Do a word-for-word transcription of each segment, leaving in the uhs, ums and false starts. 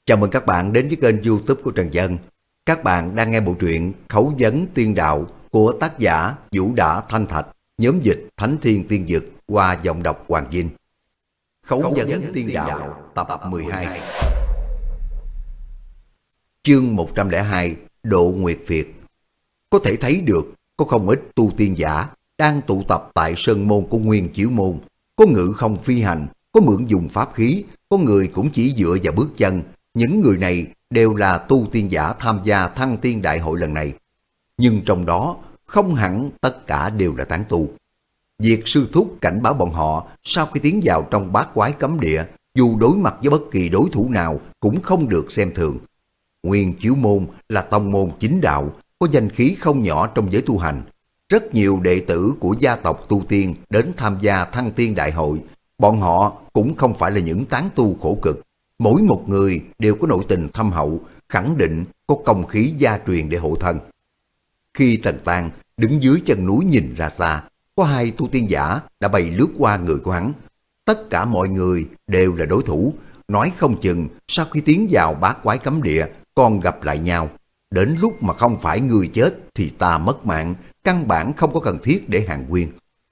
Chào mừng các bạn đến với kênh YouTube của Trần Dân. Các bạn đang nghe bộ truyện Khấu vấn Tiên Đạo của tác giả Vũ Đả Thanh Thạch, nhóm dịch Thánh Thiên Tiên Dực qua giọng đọc Hoàng Vinh. Khấu, Khấu vấn Tiên Đạo, Đạo tập mười hai. Chương một trăm lẻ hai, Độ Nguyệt Phiệt. Có thể thấy được có không ít tu tiên giả đang tụ tập tại sơn môn của Nguyên Chiếu Môn. Có ngự không phi hành, có mượn dùng pháp khí, có người cũng chỉ dựa vào bước chân. Những người này đều là tu tiên giả tham gia Thăng Tiên Đại Hội lần này. Nhưng trong đó không hẳn tất cả đều là tán tu. Việc sư thúc cảnh báo bọn họ sau khi tiến vào trong bát quái cấm địa, dù đối mặt với bất kỳ đối thủ nào cũng không được xem thường. Nguyên Chiếu Môn là tông môn chính đạo, có danh khí không nhỏ trong giới tu hành. Rất nhiều đệ tử của gia tộc tu tiên đến tham gia Thăng Tiên Đại Hội. Bọn họ cũng không phải là những tán tu khổ cực. Mỗi một người đều có nội tình thâm hậu, khẳng định có công khí gia truyền để hộ thân. Khi Tần Tang đứng dưới chân núi nhìn ra xa, có hai tu tiên giả đã bay lướt qua người của hắn. Tất cả mọi người đều là đối thủ, nói không chừng sau khi tiến vào bát quái cấm địa còn gặp lại nhau. Đến lúc mà không phải người chết thì ta mất mạng, căn bản không có cần thiết để hàng quyên.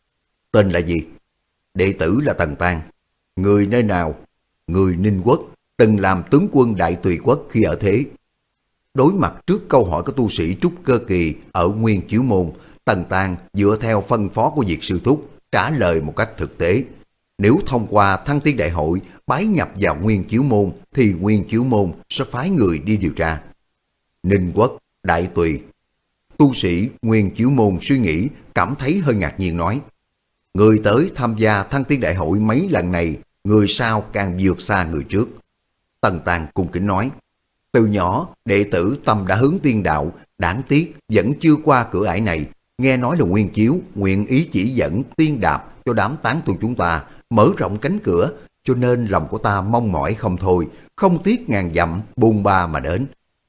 Tên là gì? Đệ tử là Tần Tang. Người nơi nào? Người Ninh Quốc, từng làm tướng quân Đại Tùy Quốc khi ở thế. Đối mặt trước câu hỏi của tu sĩ trúc cơ kỳ ở Nguyên Chiếu Môn, Tần Tang dựa theo phân phó của Diệt Sư Thúc trả lời một cách thực tế. Nếu thông qua Thăng Tiên Đại Hội bái nhập vào Nguyên Chiếu Môn thì Nguyên Chiếu Môn sẽ phái người đi điều tra. Ninh Quốc, Đại Tùy. Tu sĩ Nguyên Chiếu Môn suy nghĩ, cảm thấy hơi ngạc nhiên nói: người tới tham gia Thăng Tiên Đại Hội mấy lần này, người sau càng vượt xa người trước. Tần Tang cung kính nói: từ nhỏ đệ tử tâm đã hướng tiên đạo, đáng tiếc vẫn chưa qua cửa ải này. Nghe nói là Nguyên Chiếu nguyện ý chỉ dẫn tiên đạp cho đám tán tu chúng ta, mở rộng cánh cửa, cho nên lòng của ta mong mỏi không thôi, không tiếc ngàn dặm bôn ba mà đến.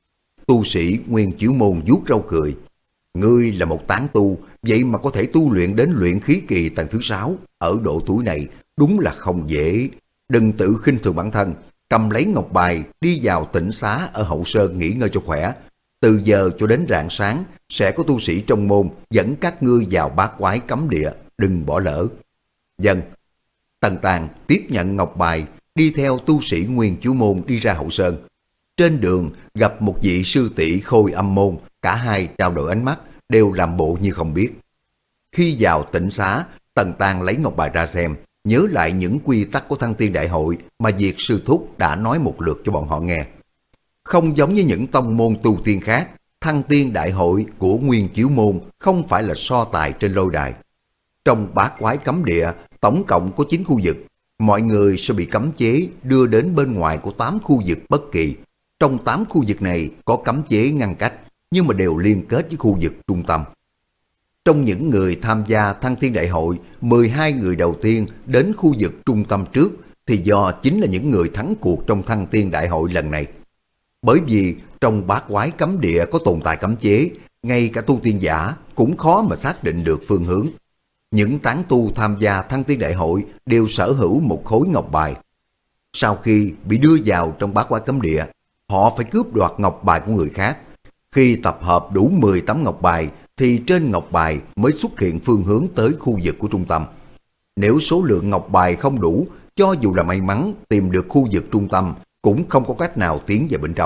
Tu sĩ Nguyên Chiếu Môn vuốt râu cười: ngươi là một tán tu, vậy mà có thể tu luyện đến luyện khí kỳ tầng thứ sáu, ở độ tuổi này đúng là không dễ. Đừng tự khinh thường bản thân, cầm lấy ngọc bài đi vào tĩnh xá ở Hậu Sơn nghỉ ngơi cho khỏe. Từ giờ cho đến rạng sáng sẽ có tu sĩ trong môn dẫn các ngươi vào bát quái cấm địa, đừng bỏ lỡ. Dân. Tần Tang tiếp nhận ngọc bài, đi theo tu sĩ Nguyên Chiếu Môn đi ra Hậu Sơn. Trên đường gặp một vị sư tỷ Khôi Âm Môn, cả hai trao đổi ánh mắt, đều làm bộ như không biết. Khi vào tĩnh xá, Tần Tang lấy ngọc bài ra xem, nhớ lại những quy tắc của Thăng Tiên Đại Hội mà Diệt Sư Thúc đã nói một lượt cho bọn họ nghe. Không giống như những tông môn tu tiên khác, Thăng Tiên Đại Hội của Nguyên Chiếu Môn không phải là so tài trên lôi đài. Trong bát quái cấm địa, tổng cộng có chín khu vực. Mọi người sẽ bị cấm chế đưa đến bên ngoài của tám khu vực bất kỳ. Trong tám khu vực này có cấm chế ngăn cách, nhưng mà đều liên kết với khu vực trung tâm. Trong những người tham gia Thăng Tiên Đại Hội, mười hai người đầu tiên đến khu vực trung tâm trước thì do chính là những người thắng cuộc trong Thăng Tiên Đại Hội lần này. Bởi vì trong bát quái cấm địa có tồn tại cấm chế, ngay cả tu tiên giả cũng khó mà xác định được phương hướng. Những tán tu tham gia Thăng Tiên Đại Hội đều sở hữu một khối ngọc bài. Sau khi bị đưa vào trong bát quái cấm địa, họ phải cướp đoạt ngọc bài của người khác. Khi tập hợp đủ mười tấm ngọc bài thì trên ngọc bài mới xuất hiện phương hướng tới khu vực của trung tâm. Nếu số lượng ngọc bài không đủ, cho dù là may mắn tìm được khu vực trung tâm cũng không có cách nào tiến vào bên trong.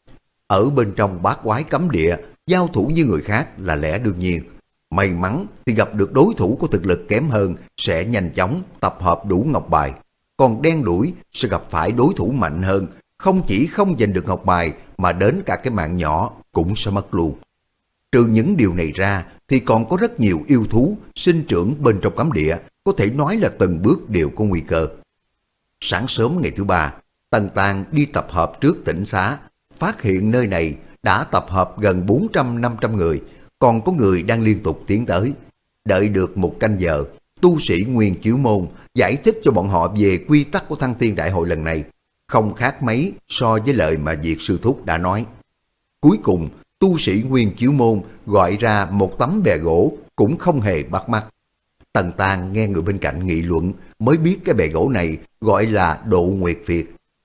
Ở bên trong bát quái cấm địa, giao thủ với người khác là lẽ đương nhiên. May mắn thì gặp được đối thủ có thực lực kém hơn sẽ nhanh chóng tập hợp đủ ngọc bài. Còn đen đủi sẽ gặp phải đối thủ mạnh hơn, không chỉ không giành được ngọc bài mà đến cả cái mạng nhỏ cũng sẽ mất luôn. Trừ những điều này ra thì còn có rất nhiều yêu thú sinh trưởng bên trong cấm địa, có thể nói là từng bước đều có nguy cơ. Sáng sớm ngày thứ ba, Tần Tang đi tập hợp trước tĩnh xá, phát hiện nơi này đã tập hợp gần bốn trăm năm trăm người, còn có người đang liên tục tiến tới. Đợi được một canh giờ, tu sĩ Nguyên Chiếu Môn giải thích cho bọn họ về quy tắc của Thăng Tiên Đại Hội lần này, không khác mấy so với lời mà Diệt Sư Thúc đã nói. Cuối cùng, tu sĩ Nguyên Chiếu Môn gọi ra một tấm bè gỗ cũng không hề bắt mắt. Tần Tang nghe người bên cạnh nghị luận mới biết cái bè gỗ này gọi là Độ Nguyệt Phiệt.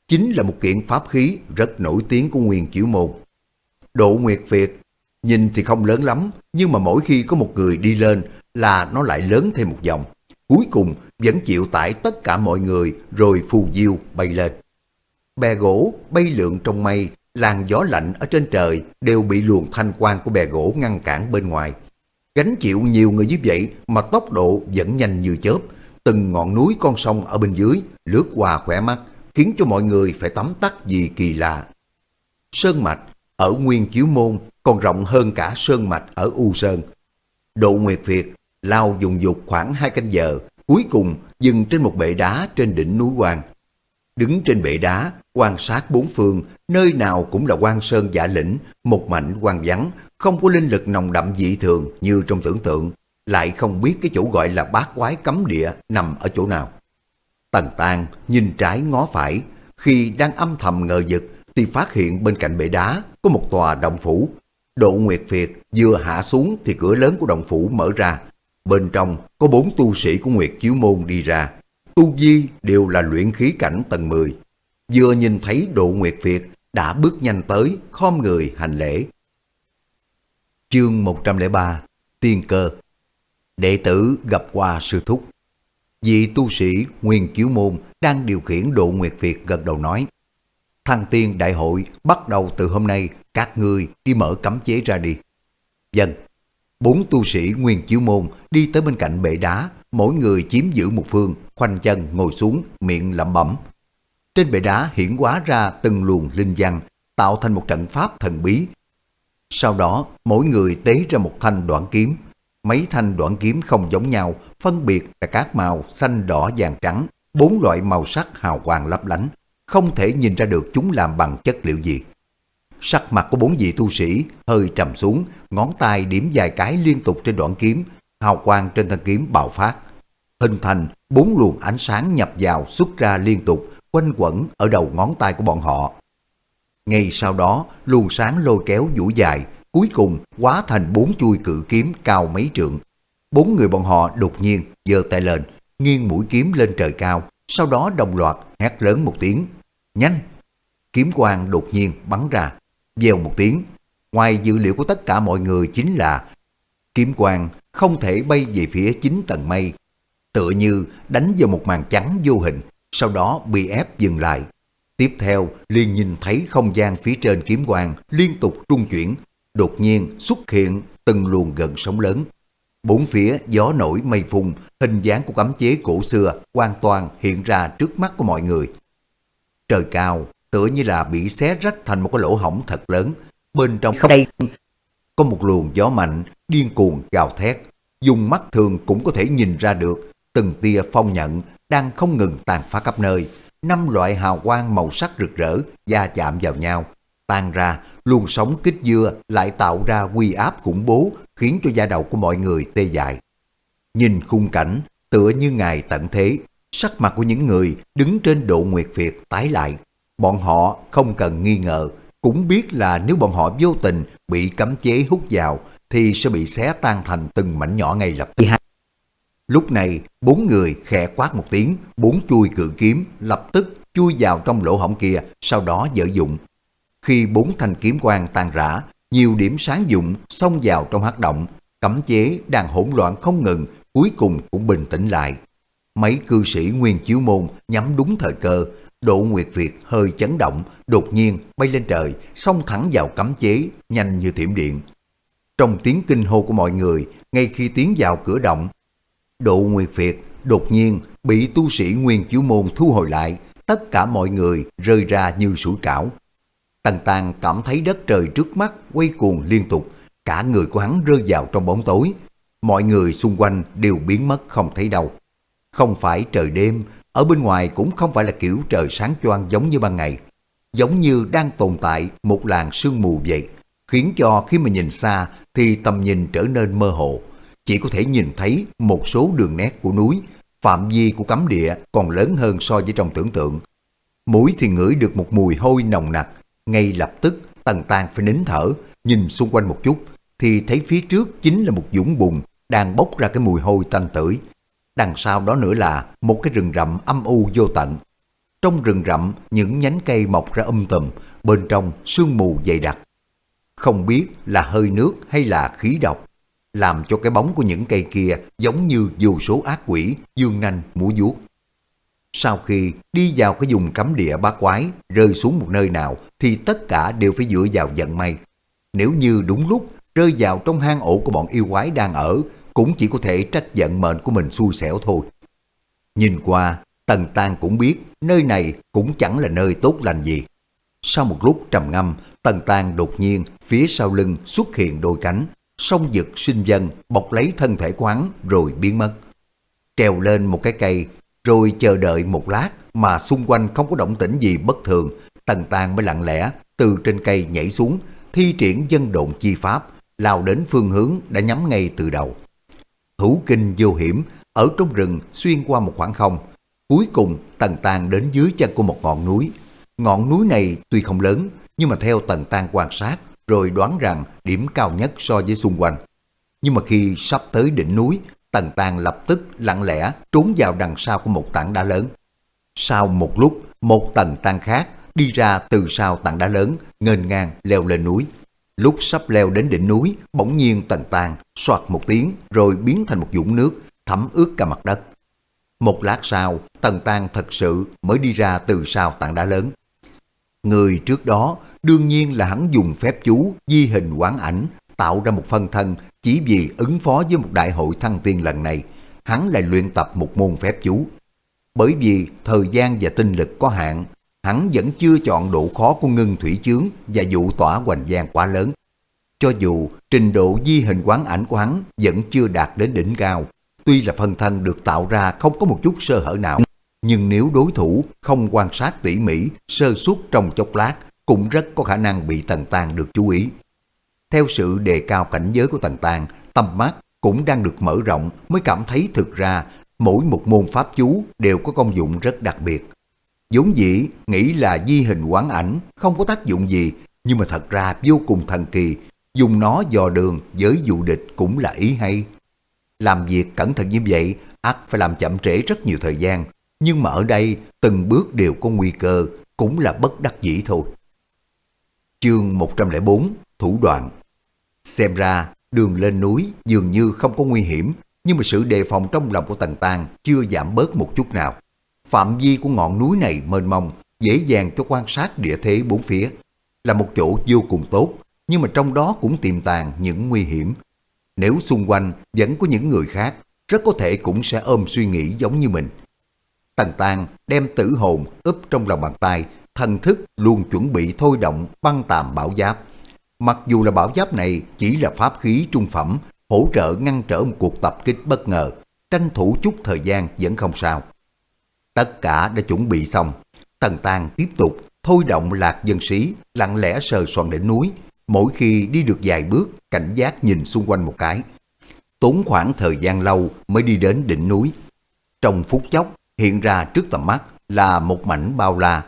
chính là một kiện pháp khí rất nổi tiếng của Nguyên Chiểu Môn. Độ Nguyệt Phiệt nhìn thì không lớn lắm, nhưng mà mỗi khi có một người đi lên là nó lại lớn thêm một vòng. Cuối cùng vẫn chịu tải tất cả mọi người rồi phù diêu bay lên. Bè gỗ bay lượn trong mây, làn gió lạnh ở trên trời đều bị luồng thanh quang của bè gỗ ngăn cản bên ngoài. Gánh chịu nhiều người như vậy mà tốc độ vẫn nhanh như chớp, từng ngọn núi con sông ở bên dưới lướt qua khỏe mắt, khiến cho mọi người phải tấm tắc vì kỳ lạ. Sơn mạch ở Nguyên Chiếu Môn còn rộng hơn cả sơn mạch ở U Sơn. Độ Nguyệt Phiệt lao dùng dục khoảng hai canh giờ, cuối cùng dừng trên một bệ đá trên đỉnh núi Quan. Đứng trên bệ đá, quan sát bốn phương, nơi nào cũng là Quan Sơn Dạ Lĩnh, một mảnh hoang vắng, không có linh lực nồng đậm dị thường như trong tưởng tượng, lại không biết cái chỗ gọi là bát quái cấm địa nằm ở chỗ nào. Tần Tang nhìn trái ngó phải, khi đang âm thầm ngờ vực thì phát hiện bên cạnh bệ đá có một tòa động phủ. Độ Nguyệt Phiệt vừa hạ xuống thì cửa lớn của động phủ mở ra. Bên trong có bốn tu sĩ của Nguyệt Chiếu Môn đi ra. Tu vi đều là luyện khí cảnh tầng mười. Vừa nhìn thấy Độ Nguyệt Phiệt đã bước nhanh tới, khom người hành lễ. Chương một trăm lẻ ba Tiên Cơ. Đệ tử gặp qua sư thúc. Vị tu sĩ Nguyên Chiếu Môn đang điều khiển Độ Nguyệt Phiệt gật đầu nói: Thăng tiên đại hội bắt đầu từ hôm nay, các ngươi đi mở cấm chế ra đi. Vâng. Bốn tu sĩ Nguyên Chiếu Môn đi tới bên cạnh bệ đá, mỗi người chiếm giữ một phương, khoanh chân ngồi xuống, miệng lẩm bẩm. Trên bệ đá hiển hóa ra từng luồng linh văn, tạo thành một trận pháp thần bí. Sau đó, mỗi người tế ra một thanh đoạn kiếm. Mấy thanh đoạn kiếm không giống nhau, phân biệt là các màu xanh, đỏ, vàng, trắng, bốn loại màu sắc hào quang lấp lánh, không thể nhìn ra được chúng làm bằng chất liệu gì. Sắc mặt của bốn vị tu sĩ hơi trầm xuống, ngón tay điểm vài cái liên tục trên đoạn kiếm, hào quang trên thân kiếm bạo phát, hình thành bốn luồng ánh sáng nhập vào xuất ra liên tục, quanh quẩn ở đầu ngón tay của bọn họ. Ngay sau đó, luồng sáng lôi kéo duỗi dài, cuối cùng hóa thành bốn chuôi cự kiếm cao mấy trượng. Bốn người bọn họ đột nhiên giơ tay lên, nghiêng mũi kiếm lên trời cao, sau đó đồng loạt hét lớn một tiếng: Nhanh! Kiếm quang đột nhiên bắn ra, vèo một tiếng. Ngoài dự liệu của tất cả mọi người chính là kiếm quang không thể bay về phía chín tầng mây, tựa như đánh vào một màn trắng vô hình, sau đó bị ép dừng lại. Tiếp theo liền nhìn thấy không gian phía trên kiếm quang liên tục rung chuyển, đột nhiên xuất hiện từng luồng gợn sóng lớn. Bốn phía gió nổi mây phun, hình dáng của cấm chế cổ xưa hoàn toàn hiện ra trước mắt của mọi người. Trời cao tựa như là bị xé rách thành một cái lỗ hổng thật lớn. Bên trong không đây có một luồng gió mạnh điên cuồng gào thét, dùng mắt thường cũng có thể nhìn ra được từng tia phong nhận đang không ngừng tàn phá khắp nơi. Năm loại hào quang màu sắc rực rỡ va chạm vào nhau, tan ra luồng sóng kích dưa lại tạo ra uy áp khủng bố, khiến cho da đầu của mọi người tê dại. Nhìn khung cảnh tựa như ngày tận thế, sắc mặt của những người đứng trên Độ Nguyệt Phiệt tái lại. Bọn họ không cần nghi ngờ, cũng biết là nếu bọn họ vô tình bị cấm chế hút vào thì sẽ bị xé tan thành từng mảnh nhỏ ngay lập tức. Lúc này, bốn người khẽ quát một tiếng, bốn chuôi cự kiếm lập tức chui vào trong lỗ hổng kia, sau đó dở dụng. Khi bốn thanh kiếm quang tan rã, nhiều điểm sáng dụng xông vào trong hắc động, cấm chế đang hỗn loạn không ngừng, cuối cùng cũng bình tĩnh lại. Mấy cư sĩ Nguyên Chiếu Môn nhắm đúng thời cơ, Độ Nguyệt Phiệt hơi chấn động, đột nhiên bay lên trời, xông thẳng vào cấm chế, nhanh như thiểm điện. Trong tiếng kinh hô của mọi người, ngay khi tiến vào cửa động, Độ Nguyệt Phiệt đột nhiên bị tu sĩ Nguyên Chiếu Môn thu hồi lại, tất cả mọi người rơi ra như sủi cảo. Tần Tang cảm thấy đất trời trước mắt quay cuồng liên tục, cả người của hắn rơi vào trong bóng tối. Mọi người xung quanh đều biến mất không thấy đâu. Không phải trời đêm, ở bên ngoài cũng không phải là kiểu trời sáng choang giống như ban ngày, giống như đang tồn tại một làn sương mù vậy, khiến cho khi mà nhìn xa thì tầm nhìn trở nên mơ hồ, chỉ có thể nhìn thấy một số đường nét của núi, phạm vi của cấm địa còn lớn hơn so với trong tưởng tượng. Mũi thì ngửi được một mùi hôi nồng nặc, ngay lập tức Tần Tang phải nín thở, nhìn xung quanh một chút thì thấy phía trước chính là một vũng bùn đang bốc ra cái mùi hôi tanh tưởi. Đằng sau đó nữa là một cái rừng rậm âm u vô tận. Trong rừng rậm, những nhánh cây mọc ra um tùm, bên trong sương mù dày đặc. Không biết là hơi nước hay là khí độc, làm cho cái bóng của những cây kia giống như vô số ác quỷ dương nanh múa vuốt. Sau khi đi vào cái vùng cấm địa bát quái, rơi xuống một nơi nào thì tất cả đều phải dựa vào vận may. Nếu như đúng lúc rơi vào trong hang ổ của bọn yêu quái đang ở, cũng chỉ có thể trách vận mệnh của mình xui xẻo thôi. Nhìn qua, Tần Tang cũng biết nơi này cũng chẳng là nơi tốt lành gì. Sau một lúc trầm ngâm, Tần Tang đột nhiên phía sau lưng xuất hiện đôi cánh, song dực sinh vân bọc lấy thân thể của hắn rồi biến mất. Trèo lên một cái cây, rồi chờ đợi một lát mà xung quanh không có động tĩnh gì bất thường, Tần Tang mới lặng lẽ từ trên cây nhảy xuống, thi triển dân độn chi pháp, lao đến phương hướng đã nhắm ngay từ đầu. Hữu kinh vô hiểm, ở trong rừng xuyên qua một khoảng không. Cuối cùng Tần Tang đến dưới chân của một ngọn núi. Ngọn núi này tuy không lớn, nhưng mà theo Tần Tang quan sát, rồi đoán rằng điểm cao nhất so với xung quanh. Nhưng mà khi sắp tới đỉnh núi, Tần Tang lập tức lặng lẽ trốn vào đằng sau của một tảng đá lớn. Sau một lúc, một Tần Tang khác đi ra từ sau tảng đá lớn, nghênh ngang leo lên núi. Lúc sắp leo đến đỉnh núi, bỗng nhiên Tần Tang soạt một tiếng rồi biến thành một vũng nước, thấm ướt cả mặt đất. Một lát sau, Tần Tang thật sự mới đi ra từ sau tảng đá lớn. Người trước đó đương nhiên là hắn dùng phép chú di hình hoán ảnh, tạo ra một phân thân chỉ vì ứng phó với một đại hội thăng tiên lần này. Hắn lại luyện tập một môn phép chú. Bởi vì thời gian và tinh lực có hạn, hắn vẫn chưa chọn độ khó của ngưng thủy chướng và vụ tỏa hoành giang quá lớn. Cho dù trình độ di hình hoán ảnh của hắn vẫn chưa đạt đến đỉnh cao, tuy là phân thân được tạo ra không có một chút sơ hở nào, nhưng nếu đối thủ không quan sát tỉ mỉ, sơ suất trong chốc lát, cũng rất có khả năng bị Tần Tang được chú ý. Theo sự đề cao cảnh giới của Tần Tang, tầm mắt cũng đang được mở rộng, mới cảm thấy thực ra mỗi một môn pháp chú đều có công dụng rất đặc biệt. Vốn dĩ nghĩ là di hình hoán ảnh không có tác dụng gì, nhưng mà thật ra vô cùng thần kỳ, dùng nó dò đường với dụ địch cũng là ý hay. Làm việc cẩn thận như vậy, ắt phải làm chậm trễ rất nhiều thời gian, nhưng mà ở đây từng bước đều có nguy cơ, cũng là bất đắc dĩ thôi. Chương một trăm lẻ bốn, thủ đoạn. Xem ra đường lên núi dường như không có nguy hiểm, nhưng mà sự đề phòng trong lòng của Tần Tang chưa giảm bớt một chút nào. Phạm vi của ngọn núi này mênh mông, dễ dàng cho quan sát địa thế bốn phía, là một chỗ vô cùng tốt, nhưng mà trong đó cũng tiềm tàng những nguy hiểm. Nếu xung quanh vẫn có những người khác, rất có thể cũng sẽ ôm suy nghĩ giống như mình. Tần Tang đem tử hồn úp trong lòng bàn tay, thần thức luôn chuẩn bị thôi động băng tàm bảo giáp. Mặc dù là bảo giáp này chỉ là pháp khí trung phẩm, hỗ trợ ngăn trở một cuộc tập kích bất ngờ, tranh thủ chút thời gian vẫn không sao. Tất cả đã chuẩn bị xong, Tần Tang tiếp tục thôi động lạc dân sĩ, lặng lẽ sờ soạn đỉnh núi. Mỗi khi đi được vài bước, cảnh giác nhìn xung quanh một cái. Tốn khoảng thời gian lâu mới đi đến đỉnh núi. Trong phút chốc, hiện ra trước tầm mắt là một mảnh bao la.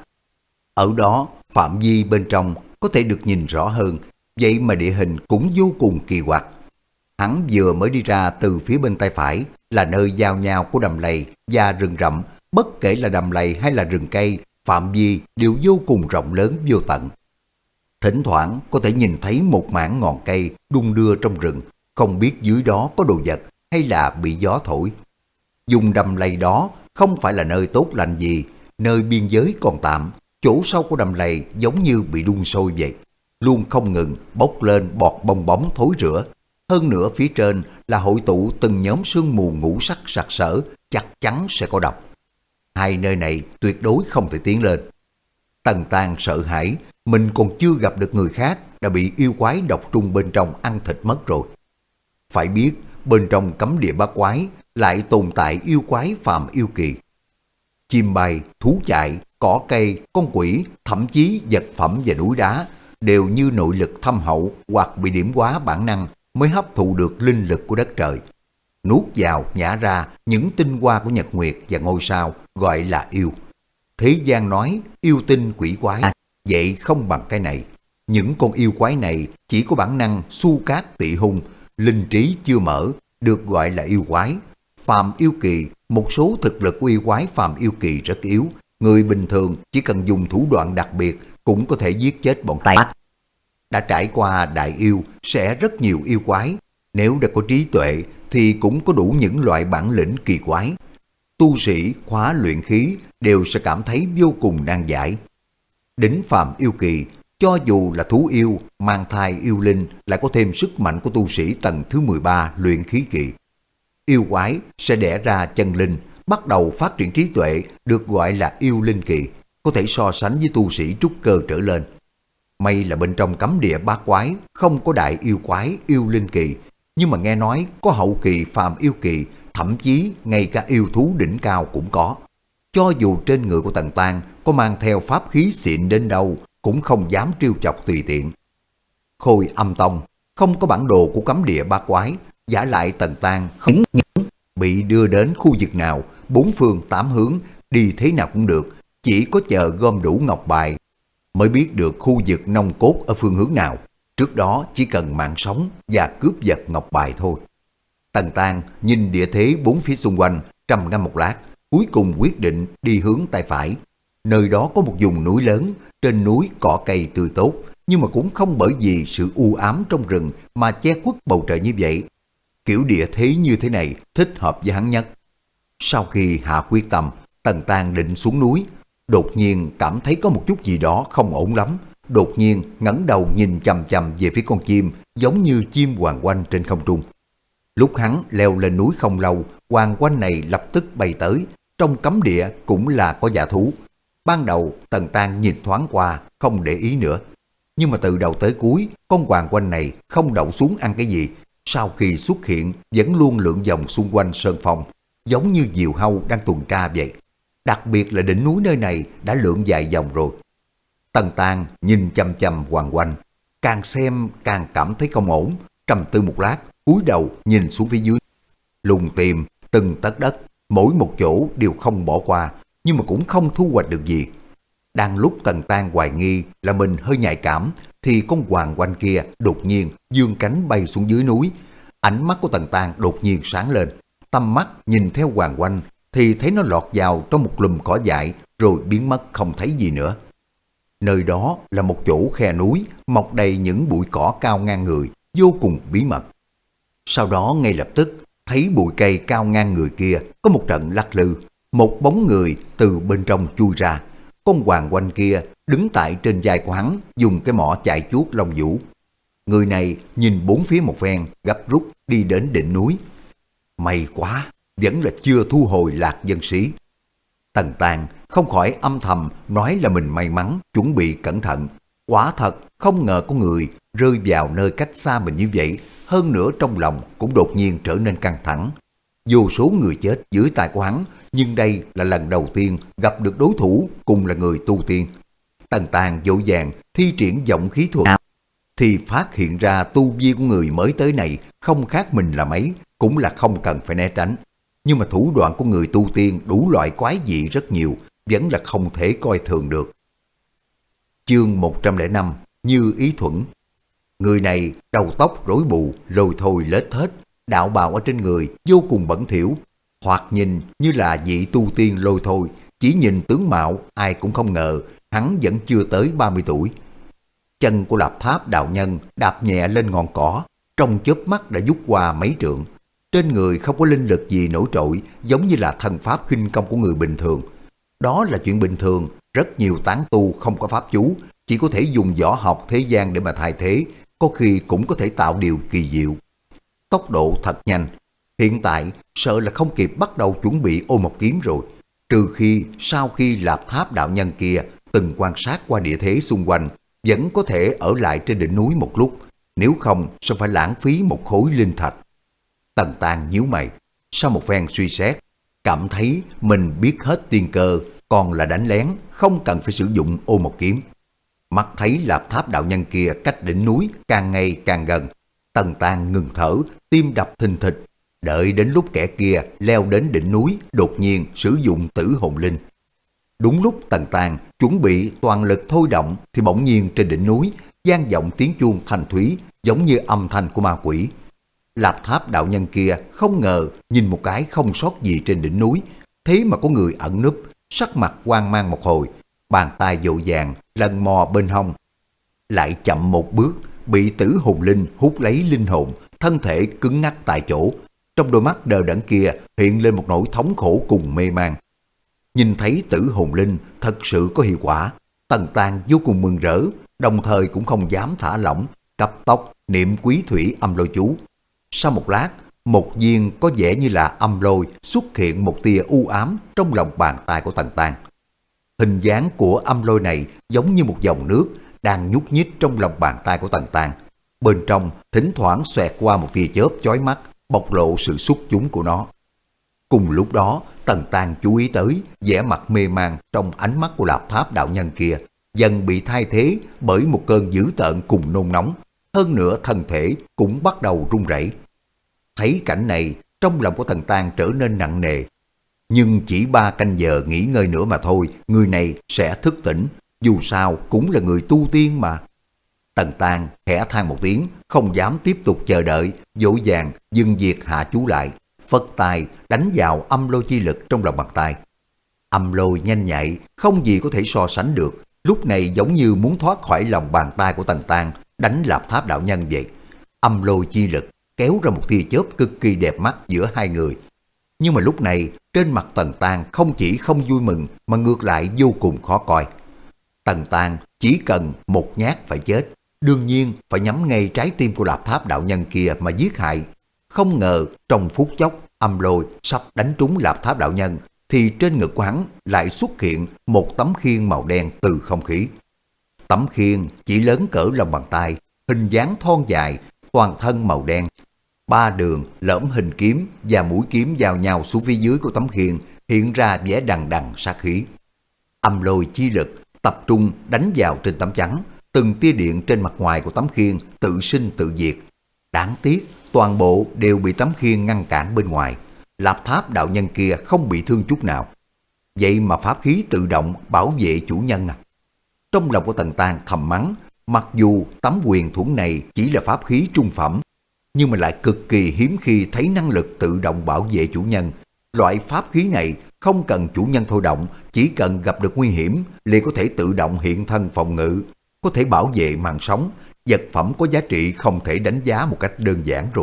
Ở đó, phạm vi bên trong có thể được nhìn rõ hơn, vậy mà địa hình cũng vô cùng kỳ quặc. Hắn vừa mới đi ra từ phía bên tay phải là nơi giao nhau của đầm lầy và rừng rậm, bất kể là đầm lầy hay là rừng cây, phạm vi đều vô cùng rộng lớn vô tận. Thỉnh thoảng có thể nhìn thấy một mảng ngọn cây đung đưa trong rừng, không biết dưới đó có đồ vật hay là bị gió thổi. Dùng đầm lầy đó không phải là nơi tốt lành gì, nơi biên giới còn tạm, chỗ sâu của đầm lầy giống như bị đun sôi vậy, luôn không ngừng bốc lên bọt bong bóng thối rữa. Hơn nữa phía trên là hội tụ từng nhóm sương mù ngũ sắc sặc sỡ, chắc chắn sẽ có độc. Hai nơi này tuyệt đối không thể tiến lên. Tần Tang sợ hãi, mình còn chưa gặp được người khác đã bị yêu quái độc trung bên trong ăn thịt mất rồi. Phải biết, bên trong cấm địa bát quái lại tồn tại yêu quái phàm yêu kỳ. Chim bay, thú chạy, cỏ cây, con quỷ, thậm chí vật phẩm và núi đá đều như nội lực thâm hậu hoặc bị điểm hóa bản năng mới hấp thụ được linh lực của đất trời. Nuốt vào, nhả ra những tinh hoa của nhật nguyệt và ngôi sao gọi là yêu. Thế gian nói yêu tinh quỷ quái, vậy không bằng cái này. Những con yêu quái này chỉ có bản năng su cát tị hung, linh trí chưa mở, được gọi là yêu quái. Phàm yêu kỳ, một số thực lực của yêu quái phàm yêu kỳ rất yếu, Người bình thường chỉ cần dùng thủ đoạn đặc biệt cũng có thể giết chết bọn tay mắt. Đã trải qua đại yêu sẽ rất nhiều yêu quái, nếu đã có trí tuệ thì cũng có đủ những loại bản lĩnh kỳ quái. Tu sĩ khóa luyện khí đều sẽ cảm thấy vô cùng nan giải. Đỉnh phàm yêu kỳ, cho dù là thú yêu, mang thai yêu linh lại có thêm sức mạnh của tu sĩ tầng thứ mười ba luyện khí kỳ. Yêu quái sẽ đẻ ra chân linh, bắt đầu phát triển trí tuệ, được gọi là yêu linh kỳ, có thể so sánh với tu sĩ trúc cơ trở lên. May là bên trong cấm địa bát quái không có đại yêu quái yêu linh kỳ, nhưng mà nghe nói có hậu kỳ phàm yêu kỳ, thậm chí ngay cả yêu thú đỉnh cao cũng có. Cho dù trên người của Tần Tang có mang theo pháp khí xịn đến đâu, cũng không dám trêu chọc tùy tiện. Khôi Âm Tông không có bản đồ của cấm địa bát quái, giả lại Tần Tang không bị đưa đến khu vực nào, bốn phương tám hướng đi thế nào cũng được, chỉ có chờ gom đủ ngọc bài mới biết được khu vực nòng cốt ở phương hướng nào. Trước đó chỉ cần mạng sống và cướp giật ngọc bài thôi. Tần Tang nhìn địa thế bốn phía xung quanh, trầm ngâm một lát, cuối cùng quyết định đi hướng tay phải. Nơi đó có một vùng núi lớn, trên núi cỏ cây tươi tốt, nhưng mà cũng không bởi vì sự u ám trong rừng mà che khuất bầu trời như vậy. Kiểu địa thế như thế này thích hợp với hắn nhất. Sau khi hạ quyết tâm, Tần Tang định xuống núi, đột nhiên cảm thấy có một chút gì đó không ổn lắm. Đột nhiên ngẩng đầu nhìn chằm chằm về phía con chim, giống như chim hoàng oanh trên không trung. Lúc hắn leo lên núi không lâu, hoàng oanh này lập tức bay tới. Trong cấm địa cũng là có dã thú. Ban đầu Tần Tang nhìn thoáng qua, không để ý nữa. Nhưng mà từ đầu tới cuối, con hoàng oanh này không đậu xuống ăn cái gì. Sau khi xuất hiện, vẫn luôn lượn vòng xung quanh sơn phong, giống như diều hâu đang tuần tra vậy. Đặc biệt là đỉnh núi nơi này đã lượn dài vòng rồi. Tần Tang nhìn chăm chăm hoàng oanh, càng xem càng cảm thấy không ổn, trầm tư một lát, cúi đầu nhìn xuống phía dưới. Lùng tìm từng tấc đất, mỗi một chỗ đều không bỏ qua, nhưng mà cũng không thu hoạch được gì. Đang lúc Tần Tang hoài nghi là mình hơi nhạy cảm, thì con hoàng oanh kia đột nhiên vươn cánh bay xuống dưới núi. Ánh mắt của Tần Tang đột nhiên sáng lên, tầm mắt nhìn theo hoàng oanh thì thấy nó lọt vào trong một lùm cỏ dại rồi biến mất không thấy gì nữa. Nơi đó là một chỗ khe núi mọc đầy những bụi cỏ cao ngang người, vô cùng bí mật. Sau đó ngay lập tức thấy bụi cây cao ngang người kia có một trận lắc lư, một bóng người từ bên trong chui ra. Con hoàng oanh kia đứng tại trên vai của hắn, dùng cái mỏ chải chuốt lông vũ. Người này nhìn bốn phía một phen, gấp rút đi đến đỉnh núi. May quá, vẫn là chưa thu hồi lạc dân sĩ. Tần Tang không khỏi âm thầm nói là mình may mắn, chuẩn bị cẩn thận. Quả thật không ngờ có người rơi vào nơi cách xa mình như vậy, hơn nữa trong lòng cũng đột nhiên trở nên căng thẳng. Vô số người chết dưới tay của hắn, nhưng đây là lần đầu tiên gặp được đối thủ cùng là người tu tiên. Tần Tang vội vàng thi triển vọng khí thuật, thì phát hiện ra tu vi của người mới tới này không khác mình là mấy, cũng là không cần phải né tránh. Nhưng mà thủ đoạn của người tu tiên đủ loại quái dị rất nhiều, vẫn là không thể coi thường được. Chương một trăm lẻ năm, Như Ý Thuẫn. Người này đầu tóc rối bù, lôi thôi lết thết, đạo bào ở trên người vô cùng bẩn thỉu, hoặc nhìn như là vị tu tiên lôi thôi, chỉ nhìn tướng mạo ai cũng không ngờ hắn vẫn chưa tới ba mươi tuổi. Chân của Lạp Tháp đạo nhân đạp nhẹ lên ngọn cỏ, trong chớp mắt đã vút qua mấy trượng. Trên người không có linh lực gì nổi trội, giống như là thần pháp khinh công của người bình thường. Đó là chuyện bình thường, rất nhiều tán tu không có pháp chú, chỉ có thể dùng võ học thế gian để mà thay thế, có khi cũng có thể tạo điều kỳ diệu. Tốc độ thật nhanh, hiện tại sợ là không kịp bắt đầu chuẩn bị ôm một kiếm rồi, trừ khi sau khi Lạp Tháp đạo nhân kia từng quan sát qua địa thế xung quanh, vẫn có thể ở lại trên đỉnh núi một lúc, nếu không sẽ phải lãng phí một khối linh thạch. Tần Tang nhíu mày, sau một phen suy xét, cảm thấy mình biết hết tiên cơ, còn là đánh lén, không cần phải sử dụng ô một kiếm. Mắt thấy Lạp Tháp đạo nhân kia cách đỉnh núi càng ngày càng gần, Tần Tang ngừng thở, tim đập thình thịch, đợi đến lúc kẻ kia leo đến đỉnh núi, đột nhiên sử dụng tử hồn linh. Đúng lúc Tần Tang chuẩn bị toàn lực thôi động, thì bỗng nhiên trên đỉnh núi vang vọng tiếng chuông thanh thúy, giống như âm thanh của ma quỷ. Lạp Tháp đạo nhân kia không ngờ nhìn một cái không sót gì trên đỉnh núi, thế mà có người ẩn núp, sắc mặt hoang mang một hồi, bàn tay vội vàng lần mò bên hông, lại chậm một bước, bị tử hồn linh hút lấy linh hồn, thân thể cứng ngắc tại chỗ. Trong đôi mắt đờ đẫn kia hiện lên một nỗi thống khổ cùng mê man. Nhìn thấy tử hồn linh thật sự có hiệu quả, Tần Tàng vô cùng mừng rỡ, đồng thời cũng không dám thả lỏng, cấp tốc niệm quý thủy âm lôi chú. Sau một lát, một viên có vẻ như là âm lôi xuất hiện một tia u ám trong lòng bàn tay của Tần Tàng. Hình dáng của âm lôi này giống như một dòng nước đang nhúc nhích trong lòng bàn tay của Tần Tàng. Bên trong thỉnh thoảng xoẹt qua một tia chớp chói mắt, bộc lộ sự xuất chúng của nó. Cùng lúc đó, Tần Tàng chú ý tới vẻ mặt mê man trong ánh mắt của Lạp Tháp đạo nhân kia, dần bị thay thế bởi một cơn dữ tợn cùng nôn nóng, hơn nữa thân thể cũng bắt đầu run rẩy. Thấy cảnh này, trong lòng của Tần Tàng trở nên nặng nề. Nhưng chỉ ba canh giờ nghỉ ngơi nữa mà thôi, người này sẽ thức tỉnh, dù sao cũng là người tu tiên mà. Tần Tàng khẽ than một tiếng, không dám tiếp tục chờ đợi, vội vàng dừng việc hạ chú lại, phất tay đánh vào âm lôi chi lực trong lòng bàn tay. Âm lôi nhanh nhạy, không gì có thể so sánh được, lúc này giống như muốn thoát khỏi lòng bàn tay của Tần Tàng, đánh Lạp Tháp đạo nhân vậy. Âm lôi chi lực kéo ra một tia chớp cực kỳ đẹp mắt giữa hai người. Nhưng mà lúc này, trên mặt Tần Tàng không chỉ không vui mừng mà ngược lại vô cùng khó coi. Tần Tàng chỉ cần một nhát phải chết, đương nhiên phải nhắm ngay trái tim của Lạp Tháp đạo nhân kia mà giết hại. Không ngờ trong phút chốc âm lôi sắp đánh trúng Lạp Tháp đạo nhân, thì trên ngực của hắn lại xuất hiện một tấm khiên màu đen từ không khí. Tấm khiên chỉ lớn cỡ lòng bàn tay, hình dáng thon dài, toàn thân màu đen. Ba đường lõm hình kiếm và mũi kiếm giao nhau xuống phía dưới của tấm khiên, hiện ra vẻ đằng đằng sát khí. Âm lôi chi lực tập trung đánh vào trên tấm chắn, từng tia điện trên mặt ngoài của tấm khiên tự sinh tự diệt. Đáng tiếc, toàn bộ đều bị tấm khiên ngăn cản bên ngoài. Lạp Tháp đạo nhân kia không bị thương chút nào. Vậy mà pháp khí tự động bảo vệ chủ nhân à? Trong lòng của Tần Tàng thầm mắng, mặc dù tấm quyền thuẫn này chỉ là pháp khí trung phẩm, nhưng mà lại cực kỳ hiếm khi thấy năng lực tự động bảo vệ chủ nhân. Loại pháp khí này không cần chủ nhân thôi động, chỉ cần gặp được nguy hiểm liền có thể tự động hiện thân phòng ngự, có thể bảo vệ mạng sống. Vật phẩm có giá trị không thể đánh giá một cách đơn giản rồi.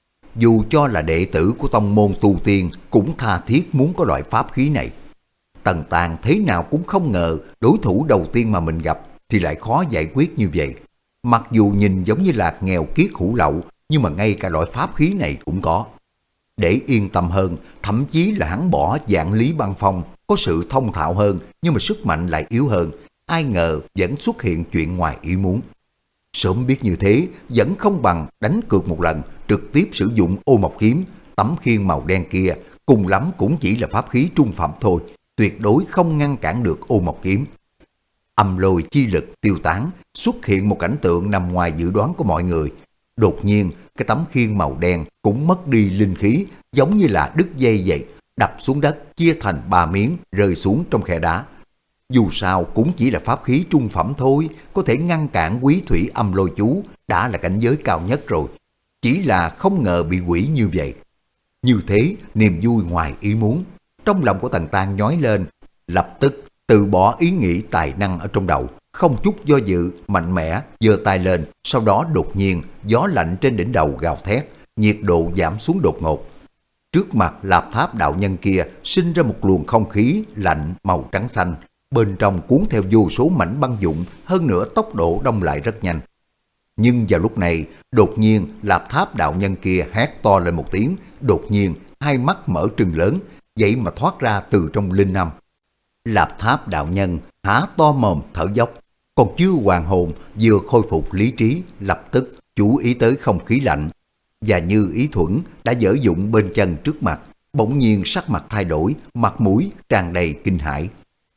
Dù cho là đệ tử của tông môn tu tiên cũng tha thiết muốn có loại pháp khí này. Tần Tàng thế nào cũng không ngờ đối thủ đầu tiên mà mình gặp thì lại khó giải quyết như vậy. Mặc dù nhìn giống như là nghèo kiết hủ lậu, nhưng mà ngay cả loại pháp khí này cũng có. Để yên tâm hơn, thậm chí là hắn bỏ dạng Lý Băng Phong, có sự thông thạo hơn nhưng mà sức mạnh lại yếu hơn. Ai ngờ vẫn xuất hiện chuyện ngoài ý muốn. Sớm biết như thế, vẫn không bằng đánh cược một lần, trực tiếp sử dụng ô mộc kiếm. Tấm khiên màu đen kia cùng lắm cũng chỉ là pháp khí trung phẩm thôi, tuyệt đối không ngăn cản được ô mộc kiếm. Âm lôi chi lực tiêu tán, xuất hiện một cảnh tượng nằm ngoài dự đoán của mọi người. Đột nhiên, cái tấm khiên màu đen cũng mất đi linh khí, giống như là đứt dây vậy, đập xuống đất, chia thành ba miếng, rơi xuống trong khe đá. Dù sao cũng chỉ là pháp khí trung phẩm thôi, có thể ngăn cản quý thủy âm lôi chú, đã là cảnh giới cao nhất rồi. Chỉ là không ngờ bị quỷ như vậy. Như thế, niềm vui ngoài ý muốn. Trong lòng của Tần Tàng nhói lên, lập tức từ bỏ ý nghĩ tài năng ở trong đầu, không chút do dự, mạnh mẽ, giơ tay lên, sau đó đột nhiên, gió lạnh trên đỉnh đầu gào thét, nhiệt độ giảm xuống đột ngột. Trước mặt Lạp Tháp đạo nhân kia sinh ra một luồng không khí lạnh màu trắng xanh, bên trong cuốn theo vô số mảnh băng vụn, hơn nữa tốc độ đông lại rất nhanh. Nhưng vào lúc này, đột nhiên Lạp Tháp đạo nhân kia hét to lên một tiếng, đột nhiên hai mắt mở trừng lớn, vậy mà thoát ra từ trong linh âm. Lạp Tháp đạo nhân há to mồm thở dốc, còn chưa hoàn hồn, vừa khôi phục lý trí, lập tức chú ý tới không khí lạnh, và như ý thuẫn đã dở dụng bên chân trước mặt, bỗng nhiên sắc mặt thay đổi, mặt mũi tràn đầy kinh hãi.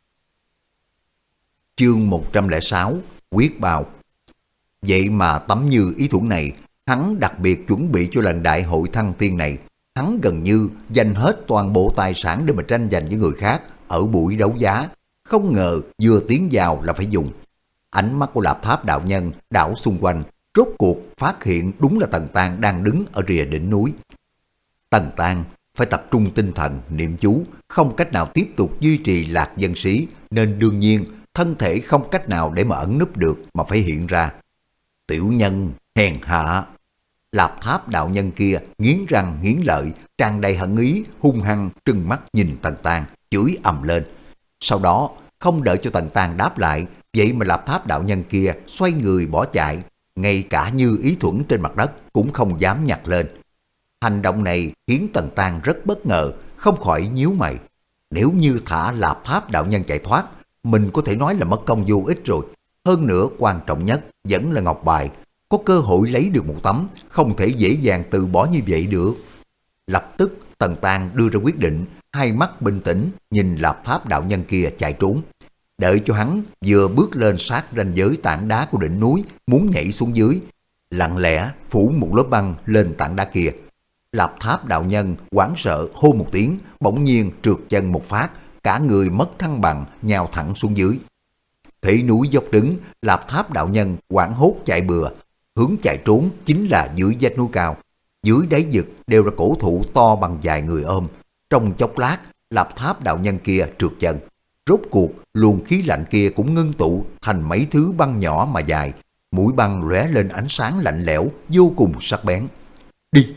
Chương một trăm lẻ sáu, Quyết Bào. Vậy mà tấm như ý thuẫn này, hắn đặc biệt chuẩn bị cho lần đại hội thăng tiên này. Hắn gần như dành hết toàn bộ tài sản để mà tranh giành với người khác ở buổi đấu giá. Không ngờ vừa tiến vào là phải dùng. Ánh mắt của Lạp Tháp đạo nhân đảo xung quanh, rốt cuộc phát hiện đúng là Tần Tàng đang đứng ở rìa đỉnh núi. Tần Tàng phải tập trung tinh thần, niệm chú, không cách nào tiếp tục duy trì lạc dân sĩ, nên đương nhiên thân thể không cách nào để mà ẩn núp được mà phải hiện ra. Tiểu nhân, hèn hạ. Lạp Tháp đạo nhân kia nghiến răng nghiến lợi, tràn đầy hận ý, hung hăng trừng mắt nhìn Tần Tang, chửi ầm lên. Sau đó, không đợi cho Tần Tang đáp lại, vậy mà Lạp Tháp đạo nhân kia xoay người bỏ chạy, ngay cả Như Ý Thuẫn trên mặt đất cũng không dám nhặt lên. Hành động này khiến Tần Tang rất bất ngờ, không khỏi nhíu mày. Nếu như thả Lạp Tháp đạo nhân chạy thoát, mình có thể nói là mất công vô ích rồi. Hơn nữa quan trọng nhất vẫn là ngọc bài, có cơ hội lấy được một tấm, không thể dễ dàng từ bỏ như vậy được. Lập tức Tần Tang đưa ra quyết định, hai mắt bình tĩnh nhìn Lạp Tháp đạo nhân kia chạy trốn. Đợi cho hắn vừa bước lên sát ranh giới tảng đá của đỉnh núi, muốn nhảy xuống dưới, lặng lẽ phủ một lớp băng lên tảng đá kia. Lạp Tháp đạo nhân hoảng sợ hô một tiếng, bỗng nhiên trượt chân một phát, cả người mất thăng bằng, nhào thẳng xuống dưới. Thế núi dốc đứng, Lạp Tháp đạo nhân hoảng hốt chạy bừa, hướng chạy trốn chính là dưới vách núi cao. Dưới đáy vực đều là cổ thụ to bằng vài người ôm. Trong chốc lát, Lạp Tháp đạo nhân kia trượt chân. Rốt cuộc, luồng khí lạnh kia cũng ngưng tụ thành mấy thứ băng nhỏ mà dài. Mũi băng lóe lên ánh sáng lạnh lẽo, vô cùng sắc bén. Đi!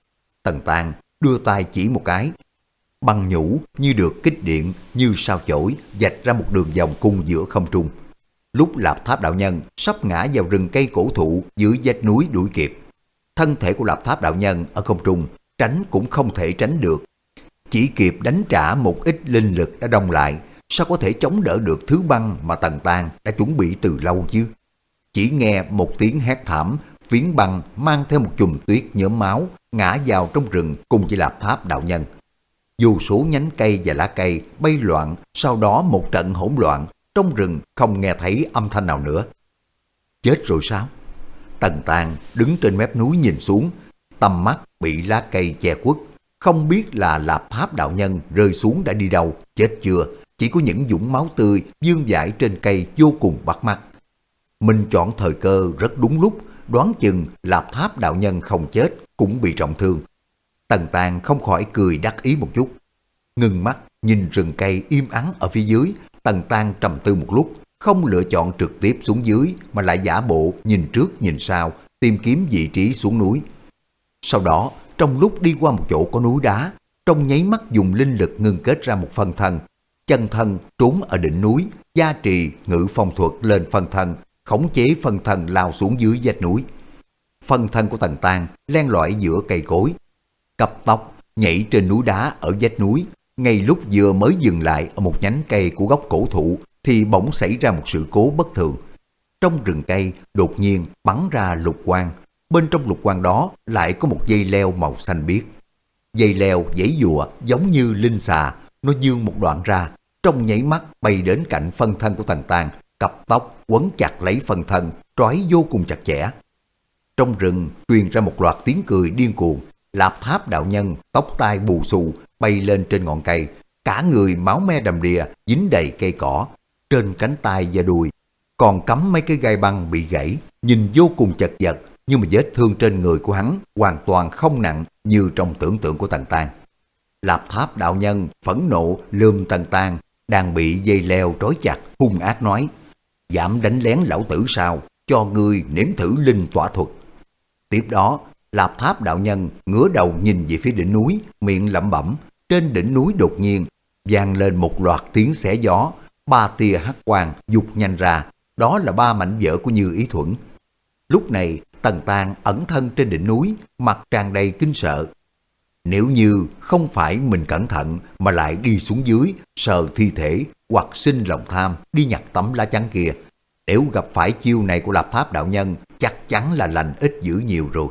Tần Tang đưa tay chỉ một cái. Băng nhũ như được kích điện, như sao chổi, vạch ra một đường vòng cung giữa không trung. Lúc Lạp Tháp đạo nhân sắp ngã vào rừng cây cổ thụ dưới vách núi đuổi kịp, thân thể của Lạp Tháp đạo nhân ở không trung tránh cũng không thể tránh được, chỉ kịp đánh trả một ít linh lực đã đông lại, sao có thể chống đỡ được thứ băng mà Tần Tang đã chuẩn bị từ lâu chứ. Chỉ nghe một tiếng hét thảm, phiến băng mang theo một chùm tuyết nhuốm máu ngã vào trong rừng cùng với Lạp Tháp đạo nhân. Vô số nhánh cây và lá cây bay loạn, sau đó một trận hỗn loạn, trong rừng không nghe thấy âm thanh nào nữa. Chết rồi sao? Tần Tang đứng trên mép núi nhìn xuống, tầm mắt bị lá cây che khuất, không biết là Lạp Tháp đạo nhân rơi xuống đã đi đâu, chết chưa, chỉ có những vũng máu tươi vương vãi trên cây vô cùng bắt mắt. Mình chọn thời cơ rất đúng lúc, đoán chừng Lạp Tháp đạo nhân không chết cũng bị trọng thương. Tần Tang không khỏi cười đắc ý một chút. Ngưng mắt nhìn rừng cây im ắng ở phía dưới, Tần Tang trầm tư một lúc, không lựa chọn trực tiếp xuống dưới mà lại giả bộ nhìn trước nhìn sau, tìm kiếm vị trí xuống núi. Sau đó, trong lúc đi qua một chỗ có núi đá, trong nháy mắt dùng linh lực ngưng kết ra một phân thân, chân thân trốn ở đỉnh núi, gia trì ngự phong thuật lên phân thân, khống chế phân thân lao xuống dưới vách núi. Phân thân của Tần Tang len lỏi giữa cây cối, cấp tốc nhảy trên núi đá ở vách núi. Ngay lúc vừa mới dừng lại ở một nhánh cây của gốc cổ thụ thì bỗng xảy ra một sự cố bất thường. Trong rừng cây đột nhiên bắn ra lục quang, bên trong lục quang đó lại có một dây leo màu xanh biếc. Dây leo giãy giụa giống như linh xà, nó vươn một đoạn ra, trong nháy mắt bay đến cạnh phân thân của Tần Tang, cấp tốc quấn chặt lấy phân thân, trói vô cùng chặt chẽ. Trong rừng truyền ra một loạt tiếng cười điên cuồng. Lạp Tháp đạo nhân tóc tai bù xù bay lên trên ngọn cây, cả người máu me đầm đìa, dính đầy cây cỏ, trên cánh tay và đùi còn cắm mấy cái gai băng bị gãy, nhìn vô cùng chật vật, nhưng mà vết thương trên người của hắn hoàn toàn không nặng như trong tưởng tượng của Tần Tang. Lạp Tháp đạo nhân phẫn nộ lườm Tần Tang đang bị dây leo trói chặt, hung ác nói: dám đánh lén lão tử sao, cho ngươi nếm thử linh tỏa thuật. Tiếp đó Lạp Tháp đạo nhân ngửa đầu nhìn về phía đỉnh núi, miệng lẩm bẩm. Trên đỉnh núi đột nhiên vang lên một loạt tiếng xé gió, ba tia hắc quang dục nhanh ra, đó là ba mảnh vỡ của Như Ý Thuẫn. Lúc này Tần Tang ẩn thân trên đỉnh núi, mặt tràn đầy kinh sợ. Nếu như không phải mình cẩn thận mà lại đi xuống dưới sờ thi thể hoặc sinh lòng tham đi nhặt tấm lá chắn kia, nếu gặp phải chiêu này của Lạp Tháp đạo nhân chắc chắn là lành ít dữ nhiều rồi.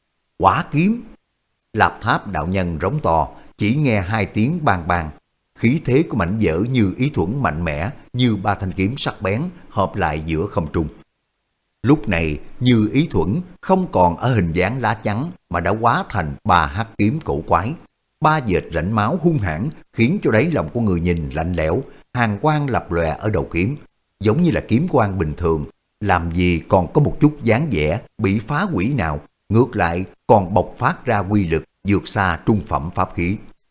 Quả kiếm! Lạp Tháp đạo nhân rống to, chỉ nghe hai tiếng bang bang. Khí thế của mảnh vỡ Như Ý Thuẫn mạnh mẽ như ba thanh kiếm sắc bén hợp lại giữa không trung. Lúc này Như Ý Thuẫn không còn ở hình dáng lá chắn mà đã hóa thành ba hắc kiếm cổ quái. Ba vệt rãnh máu hung hãn khiến cho đáy lòng của người nhìn lạnh lẽo, hàn quang lập lòe ở đầu kiếm, giống như là kiếm quang bình thường, làm gì còn có một chút dáng vẻ bị phá hủy nào, ngược lại còn bộc phát ra quy lực vượt xa trung phẩm pháp khí.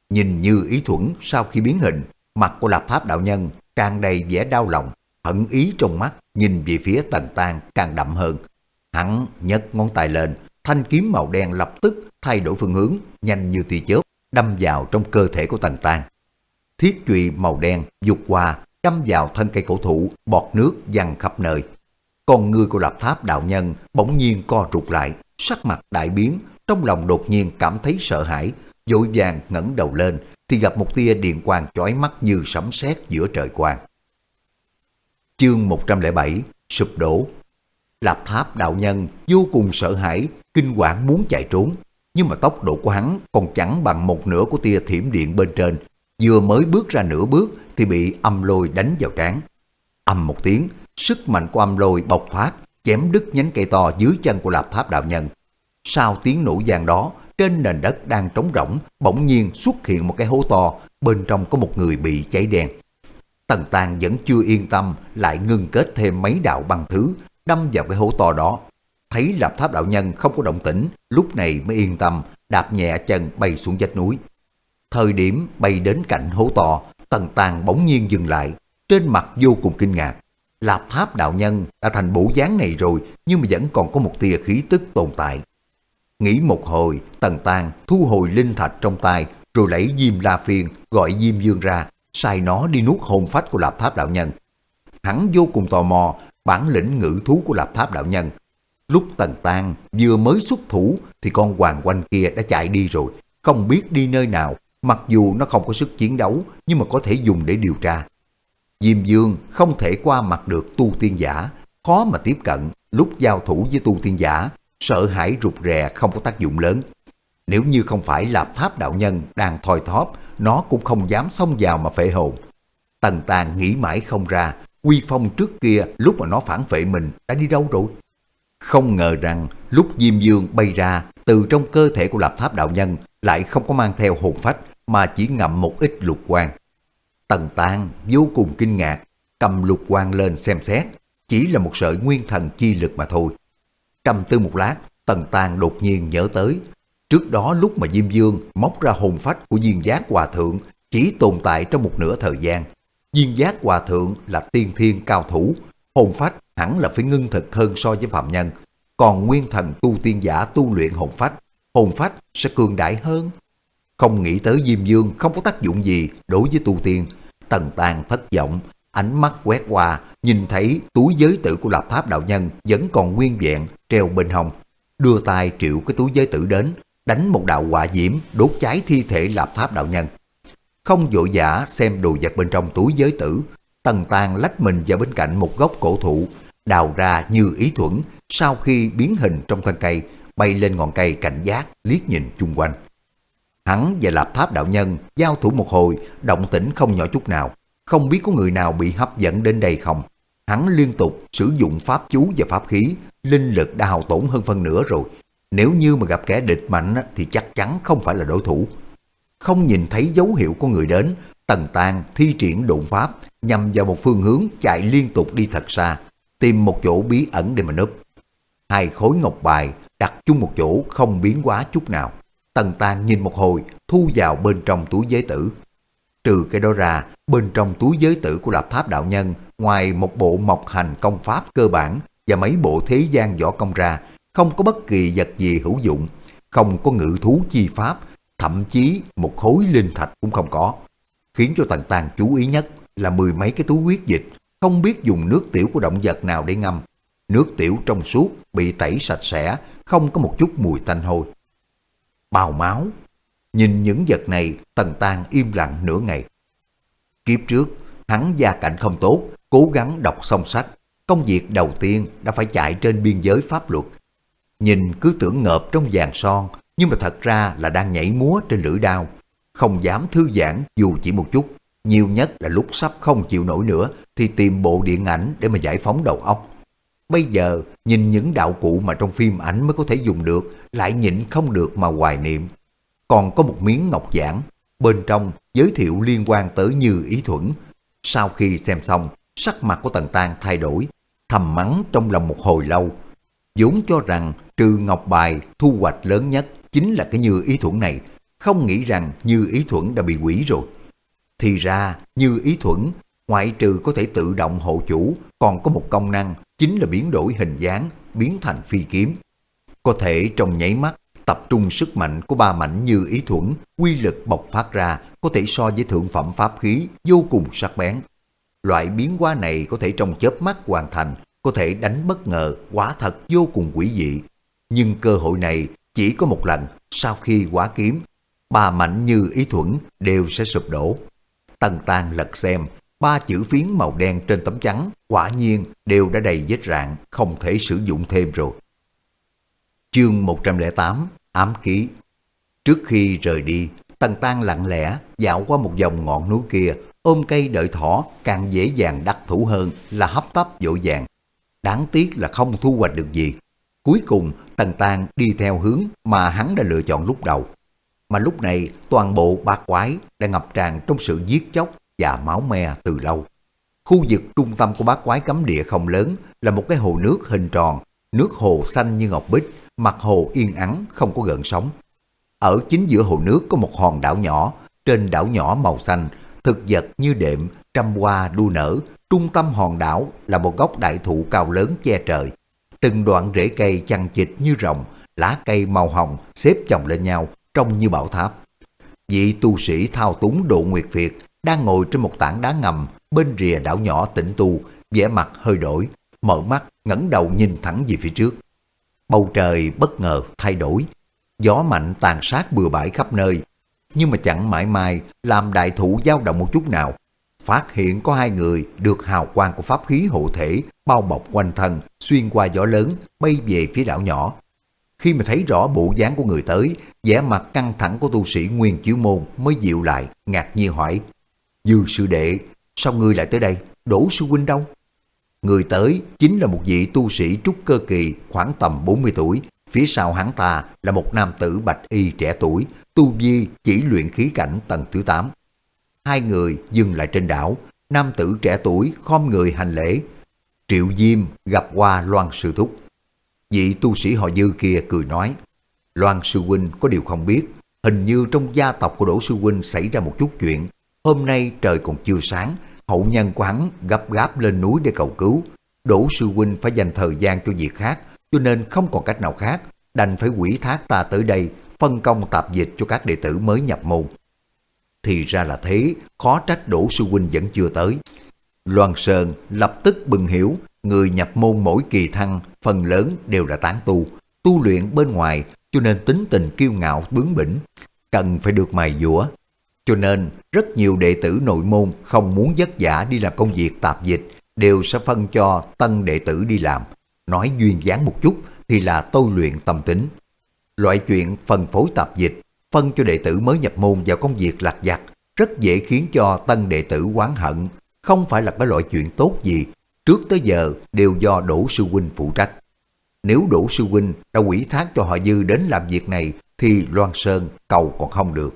Nhìn Như Ý Thuẫn sau khi biến hình, mặt của Lạp Tháp đạo nhân tràn đầy vẻ đau lòng, hận ý trong mắt nhìn về phía Tần Tang càng đậm hơn. Hắn nhấc ngón tay lên, thanh kiếm màu đen lập tức thay đổi phương hướng, nhanh như tia chớp, đâm vào trong cơ thể của Tần Tang. Thiết chùy màu đen vụt qua, đâm vào thân cây cổ thụ, bọt nước văng khắp nơi. Con ngươi của Lạp Tháp đạo nhân bỗng nhiên co rụt lại, sắc mặt đại biến, trong lòng đột nhiên cảm thấy sợ hãi, vội vàng ngẩng đầu lên thì gặp một tia điện quang chói mắt như sấm sét giữa trời quang. Chương một trăm lẻ bảy sụp đổ. Lạp Tháp đạo nhân vô cùng sợ hãi, kinh hoàng muốn chạy trốn, nhưng mà tốc độ của hắn còn chẳng bằng một nửa của tia thiểm điện bên trên, vừa mới bước ra nửa bước thì bị âm lôi đánh vào trán. Âm một tiếng, sức mạnh của âm lôi bộc phát, chém đứt nhánh cây to dưới chân của Lạp Tháp đạo nhân. Sau tiếng nổ vang đó, trên nền đất đang trống rỗng, bỗng nhiên xuất hiện một cái hố to, bên trong có một người bị cháy đen. Tần Tang vẫn chưa yên tâm, lại ngưng kết thêm mấy đạo băng thứ, đâm vào cái hố to đó. Thấy Lạp Tháp đạo nhân không có động tĩnh, lúc này mới yên tâm, đạp nhẹ chân bay xuống vách núi. Thời điểm bay đến cạnh hố to, Tần Tang bỗng nhiên dừng lại, trên mặt vô cùng kinh ngạc. Lạp Tháp đạo nhân đã thành bộ dáng này rồi, nhưng mà vẫn còn có một tia khí tức tồn tại. Nghĩ một hồi, Tần Tang thu hồi linh thạch trong tay, rồi lấy Diêm La Phiên gọi Diêm Dương ra, sai nó đi nuốt hồn phách của Lạp Tháp đạo nhân. Hắn vô cùng tò mò bản lĩnh ngự thú của Lạp Tháp đạo nhân. Lúc Tần Tang vừa mới xuất thủ thì con hoàng oanh kia đã chạy đi rồi, không biết đi nơi nào. Mặc dù nó không có sức chiến đấu, nhưng mà có thể dùng để điều tra. Diêm Dương không thể qua mặt được tu tiên giả, khó mà tiếp cận. Lúc giao thủ với tu tiên giả, sợ hãi rụt rè không có tác dụng lớn. Nếu như không phải Lạp Tháp đạo nhân đang thoi thóp, nó cũng không dám xông vào mà phệ hồn. Tần Tang nghĩ mãi không ra, uy phong trước kia lúc mà nó phản phệ mình đã đi đâu rồi. Không ngờ rằng lúc Diêm Dương bay ra, từ trong cơ thể của Lạp Tháp đạo nhân lại không có mang theo hồn phách, mà chỉ ngậm một ít lục quang. Tần Tang vô cùng kinh ngạc, cầm lục quang lên xem xét, chỉ là một sợi nguyên thần chi lực mà thôi. Trầm tư một lát, Tần Tang đột nhiên nhớ tới, trước đó lúc mà Diêm Dương móc ra hồn phách của Duyên Giác Hòa Thượng chỉ tồn tại trong một nửa thời gian. Duyên Giác Hòa Thượng là tiên thiên cao thủ, hồn phách hẳn là phải ngưng thực hơn so với phạm nhân, còn nguyên thần tu tiên giả tu luyện hồn phách, hồn phách sẽ cường đại hơn. Không nghĩ tới Diêm Dương không có tác dụng gì đối với tu tiên. Tần Tang thất vọng, ánh mắt quét qua, nhìn thấy túi giới tử của Lạp Tháp đạo nhân vẫn còn nguyên vẹn treo bên hông, đưa tay triệu cái túi giới tử đến, đánh một đạo hỏa diễm đốt cháy thi thể Lạp Tháp đạo nhân. Không vội vã xem đồ vật bên trong túi giới tử, Tần Tang lách mình vào bên cạnh một gốc cổ thụ, đào ra Như Ý Thuẫn, sau khi biến hình trong thân cây, bay lên ngọn cây cảnh giác liếc nhìn chung quanh. Hắn và Lạp Tháp đạo nhân giao thủ một hồi, động tĩnh không nhỏ chút nào, không biết có người nào bị hấp dẫn đến đây không. Hắn liên tục sử dụng pháp chú và pháp khí, linh lực đã hao tổn hơn phân nửa rồi. Nếu như mà gặp kẻ địch mạnh thì chắc chắn không phải là đối thủ. Không nhìn thấy dấu hiệu của người đến, Tần Tang thi triển độn pháp, nhằm vào một phương hướng chạy liên tục đi thật xa, tìm một chỗ bí ẩn để mà núp. Hai khối ngọc bài đặt chung một chỗ không biến hóa chút nào. Tần Tang nhìn một hồi, thu vào bên trong túi giới tử. Trừ cái đó ra, bên trong túi giới tử của Lạp Tháp đạo nhân, ngoài một bộ mộc hành công pháp cơ bản và mấy bộ thế gian võ công ra, không có bất kỳ vật gì hữu dụng, không có ngự thú chi pháp, thậm chí một khối linh thạch cũng không có. Khiến cho Tần Tang chú ý nhất là mười mấy cái túi huyết dịch, không biết dùng nước tiểu của động vật nào để ngâm. Nước tiểu trong suốt, bị tẩy sạch sẽ, không có một chút mùi tanh hôi. Bào máu. Nhìn những vật này, Tần Tang im lặng nửa ngày. Kiếp trước, hắn gia cảnh không tốt, cố gắng đọc xong sách. Công việc đầu tiên đã phải chạy trên biên giới pháp luật. Nhìn cứ tưởng ngợp trong vàng son, nhưng mà thật ra là đang nhảy múa trên lưỡi đao. Không dám thư giãn dù chỉ một chút. Nhiều nhất là lúc sắp không chịu nổi nữa thì tìm bộ điện ảnh để mà giải phóng đầu óc. Bây giờ nhìn những đạo cụ mà trong phim ảnh mới có thể dùng được, lại nhịn không được mà hoài niệm. Còn có một miếng ngọc giản, bên trong giới thiệu liên quan tới Như Ý Thuẫn. Sau khi xem xong, sắc mặt của Tần Tang thay đổi, thầm mắng trong lòng một hồi lâu. Vốn cho rằng trừ ngọc bài thu hoạch lớn nhất chính là cái Như Ý Thuẫn này, không nghĩ rằng Như Ý Thuẫn đã bị hủy rồi. Thì ra Như Ý Thuẫn ngoại trừ có thể tự động hộ chủ, còn có một công năng chính là biến đổi hình dáng, biến thành phi kiếm. Có thể trong nháy mắt tập trung sức mạnh của ba mảnh Như Ý Thuẫn, quy lực bộc phát ra có thể so với thượng phẩm pháp khí vô cùng sắc bén. Loại biến hóa này có thể trong chớp mắt hoàn thành, có thể đánh bất ngờ, quả thật vô cùng quỷ dị. Nhưng cơ hội này chỉ có một lần, sau khi hóa kiếm, ba mảnh Như Ý Thuẫn đều sẽ sụp đổ. Tần Tang lật xem, ba chữ phiến màu đen trên tấm trắng quả nhiên đều đã đầy vết rạn, không thể sử dụng thêm rồi. Chương một trăm lẻ tám, ám ký. Trước khi rời đi, Tần Tang lặng lẽ dạo qua một vòng ngọn núi kia, ôm cây đợi thỏ càng dễ dàng đắc thủ hơn là hấp tấp vội vàng. Đáng tiếc là không thu hoạch được gì. Cuối cùng Tần Tang đi theo hướng mà hắn đã lựa chọn lúc đầu. Mà lúc này toàn bộ bát quái đã ngập tràn trong sự giết chóc và máu me từ lâu. Khu vực trung tâm của bát quái cấm địa không lớn, là một cái hồ nước hình tròn, nước hồ xanh như ngọc bích, mặt hồ yên ắng không có gợn sóng. Ở chính giữa hồ nước có một hòn đảo nhỏ, trên đảo nhỏ màu xanh, thực vật như đệm, trăm hoa đua nở, trung tâm hòn đảo là một gốc đại thụ cao lớn che trời. Từng đoạn rễ cây chằng chịt như rồng, lá cây màu hồng xếp chồng lên nhau, trông như bảo tháp. Vị tu sĩ thao túng Độ Nguyệt Việt đang ngồi trên một tảng đá ngầm bên rìa đảo nhỏ tĩnh tu, vẻ mặt hơi đổi, mở mắt ngẩng đầu nhìn thẳng về phía trước. Bầu trời bất ngờ thay đổi, gió mạnh tàn sát bừa bãi khắp nơi, nhưng mà chẳng mãi mai làm đại thụ dao động một chút nào. Phát hiện có hai người được hào quang của pháp khí hộ thể bao bọc quanh thân, xuyên qua gió lớn bay về phía đảo nhỏ. Khi mà thấy rõ bộ dáng của người tới, vẻ mặt căng thẳng của tu sĩ Nguyên Chiếu Môn mới dịu lại, ngạc nhiên hỏi: Dư sư đệ, sao ngươi lại tới đây? Đỗ sư huynh đâu? Người tới chính là một vị tu sĩ trúc cơ kỳ, khoảng tầm bốn mươi tuổi. Phía sau hắn ta là một nam tử bạch y trẻ tuổi, tu vi chỉ luyện khí cảnh tầng thứ tám. Hai người dừng lại trên đảo, nam tử trẻ tuổi khom người hành lễ: Triệu Diêm gặp qua Loan sư thúc. Vị tu sĩ họ Dư kia cười nói: Loan sư huynh có điều không biết, hình như trong gia tộc của Đỗ sư huynh xảy ra một chút chuyện. Hôm nay trời còn chưa sáng, hậu nhân của hắn gấp gáp lên núi để cầu cứu. Đỗ sư huynh phải dành thời gian cho việc khác, cho nên không còn cách nào khác, đành phải ủy thác ta tới đây, phân công tạp dịch cho các đệ tử mới nhập môn. Thì ra là thế, khó trách Đỗ sư huynh vẫn chưa tới. Loan Sơn lập tức bừng hiểu, người nhập môn mỗi kỳ thăng phần lớn đều là tán tu, tu luyện bên ngoài, cho nên tính tình kiêu ngạo bướng bỉnh, cần phải được mài dũa. Cho nên rất nhiều đệ tử nội môn không muốn vất vả đi làm công việc tạp dịch, đều sẽ phân cho tân đệ tử đi làm. Nói duyên dáng một chút thì là tôi luyện tâm tính. Loại chuyện phân phối tạp dịch, phân cho đệ tử mới nhập môn vào công việc lặt vặt, rất dễ khiến cho tân đệ tử oán hận, không phải là cái loại chuyện tốt gì. Trước tới giờ đều do Đỗ sư huynh phụ trách. Nếu Đỗ sư huynh đã ủy thác cho họ Dư đến làm việc này thì Loan Sơn cầu còn không được.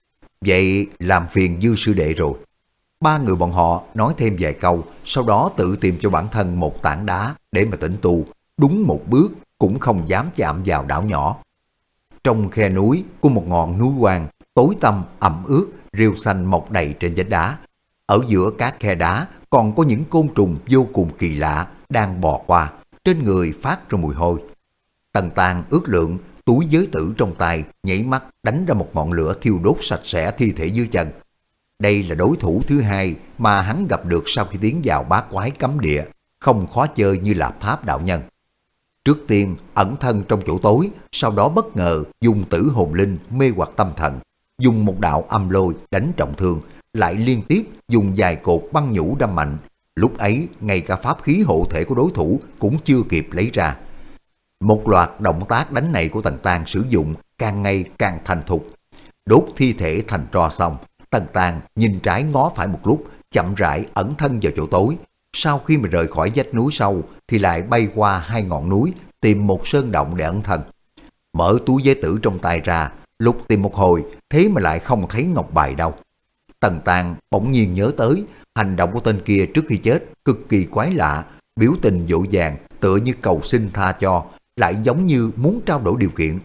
Vậy làm phiền Dư sư đệ rồi. Ba người bọn họ nói thêm vài câu, sau đó tự tìm cho bản thân một tảng đá để mà tĩnh tu, đúng một bước cũng không dám chạm vào đảo nhỏ. Trong khe núi của một ngọn núi hoang, tối tăm ẩm ướt, rêu xanh mọc đầy trên vách đá. Ở giữa các khe đá còn có những côn trùng vô cùng kỳ lạ đang bò qua, trên người phát ra mùi hôi. Tần Tang ước lượng, túi giới tử trong tay nhảy mắt đánh ra một ngọn lửa thiêu đốt sạch sẽ thi thể dưới chân. Đây là đối thủ thứ hai mà hắn gặp được sau khi tiến vào bát quái cấm địa, không khó chơi như Lạp Tháp đạo nhân. Trước tiên ẩn thân trong chỗ tối, sau đó bất ngờ dùng tử hồn linh mê hoặc tâm thần, dùng một đạo âm lôi đánh trọng thương, lại liên tiếp dùng vài cột băng nhũ đâm mạnh. Lúc ấy ngay cả pháp khí hộ thể của đối thủ cũng chưa kịp lấy ra. Một loạt động tác đánh này của Tần Tang sử dụng càng ngày càng thành thục. Đốt thi thể thành tro xong, Tần Tang nhìn trái ngó phải một lúc, chậm rãi ẩn thân vào chỗ tối. Sau khi mà rời khỏi vách núi sâu thì lại bay qua hai ngọn núi, tìm một sơn động để ẩn thân. Mở túi giấy tử trong tay ra, lục tìm một hồi, thế mà lại không thấy ngọc bài đâu. Tần Tang bỗng nhiên nhớ tới hành động của tên kia trước khi chết cực kỳ quái lạ, biểu tình dỗ dàng tựa như cầu xin tha cho, lại giống như muốn trao đổi điều kiện.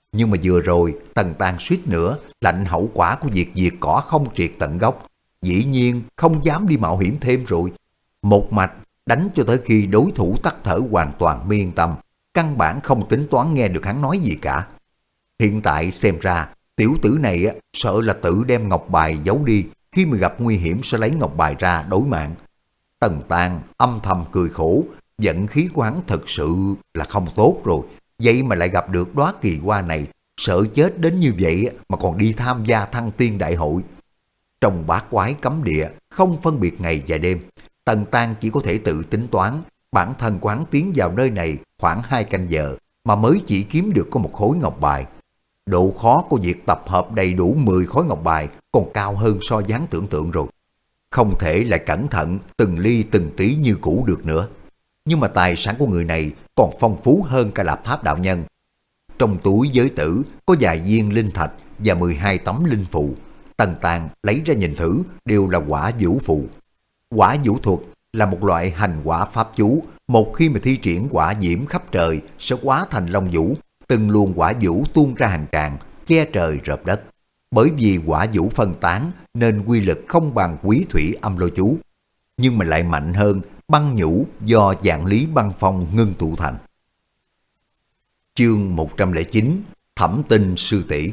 Nhưng mà vừa rồi Tần Tang suýt nữa lạnh hậu quả của việc diệt cỏ không triệt tận gốc, dĩ nhiên không dám đi mạo hiểm thêm rồi. Một mạch đánh cho tới khi đối thủ tắt thở hoàn toàn mới yên tâm, căn bản không tính toán nghe được hắn nói gì cả. Hiện tại xem ra tiểu tử này á, sợ là tự đem ngọc bài giấu đi, khi mà gặp nguy hiểm sẽ lấy ngọc bài ra đối mạng. Tần Tang âm thầm cười khổ, vận khí của hắn thật sự là không tốt rồi, vậy mà lại gặp được đóa kỳ hoa này, sợ chết đến như vậy mà còn đi tham gia thăng tiên đại hội. Trong bát quái cấm địa, không phân biệt ngày và đêm, Tần Tang chỉ có thể tự tính toán, bản thân quán tiến vào nơi này khoảng hai canh giờ mà mới chỉ kiếm được có một khối ngọc bài. Độ khó của việc tập hợp đầy đủ mười khối ngọc bài còn cao hơn so với hắn tưởng tượng rồi. Không thể lại cẩn thận từng ly từng tí như cũ được nữa. Nhưng mà tài sản của người này còn phong phú hơn cả Lạp Tháp đạo nhân. Trong túi giới tử có vài viên linh thạch và mười hai tấm linh phù. Tần Tang lấy ra nhìn thử, đều là quả vũ phù. Quả vũ thuật là một loại hành quả pháp chú, một khi mà thi triển quả diễm khắp trời sẽ hóa thành long vũ, từng luồng quả vũ tuôn ra hàng tràng, che trời rợp đất. Bởi vì quả vũ phân tán nên quy lực không bằng quý thủy âm lôi chú, nhưng mà lại mạnh hơn băng nhũ do vạn lý băng phong ngưng tụ thành. Chương một trăm lẻ chín, Thẩm Tinh sư tỷ.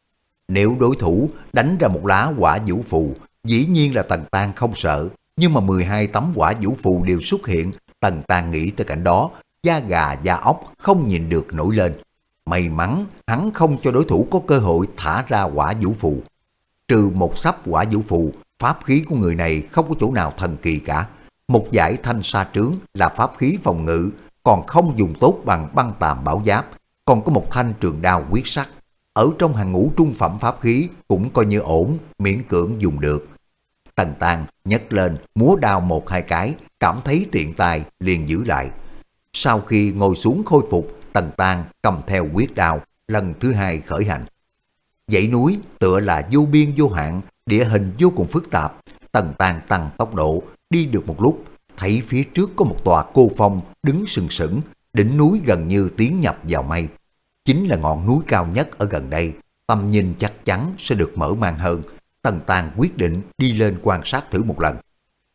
Nếu đối thủ đánh ra một lá quả vũ phù, dĩ nhiên là Tần Tang không sợ, nhưng mà mười hai tấm quả vũ phù đều xuất hiện, Tần Tang nghĩ tới cảnh đó, da gà da óc không nhìn được nổi lên. May mắn hắn không cho đối thủ có cơ hội thả ra quả vũ phù. Trừ một sắp quả vũ phù, pháp khí của người này không có chỗ nào thần kỳ cả. Một dải thanh sa trướng là pháp khí phòng ngự, còn không dùng tốt bằng băng tàm bảo giáp, còn có một thanh trường đao quyết sắc. Ở trong hàng ngũ trung phẩm pháp khí cũng coi như ổn, miễn cưỡng dùng được. Tần Tang nhấc lên, múa đao một hai cái, cảm thấy tiện tay liền giữ lại. Sau khi ngồi xuống khôi phục, Tần Tang cầm theo quyết đao, lần thứ hai khởi hành. Dãy núi tựa là vô biên vô hạn, địa hình vô cùng phức tạp. Tần Tang tăng tốc độ, đi được một lúc, thấy phía trước có một tòa cô phong đứng sừng sững, đỉnh núi gần như tiến nhập vào mây. Chính là ngọn núi cao nhất ở gần đây, tầm nhìn chắc chắn sẽ được mở mang hơn. Tần Tang quyết định đi lên quan sát thử một lần.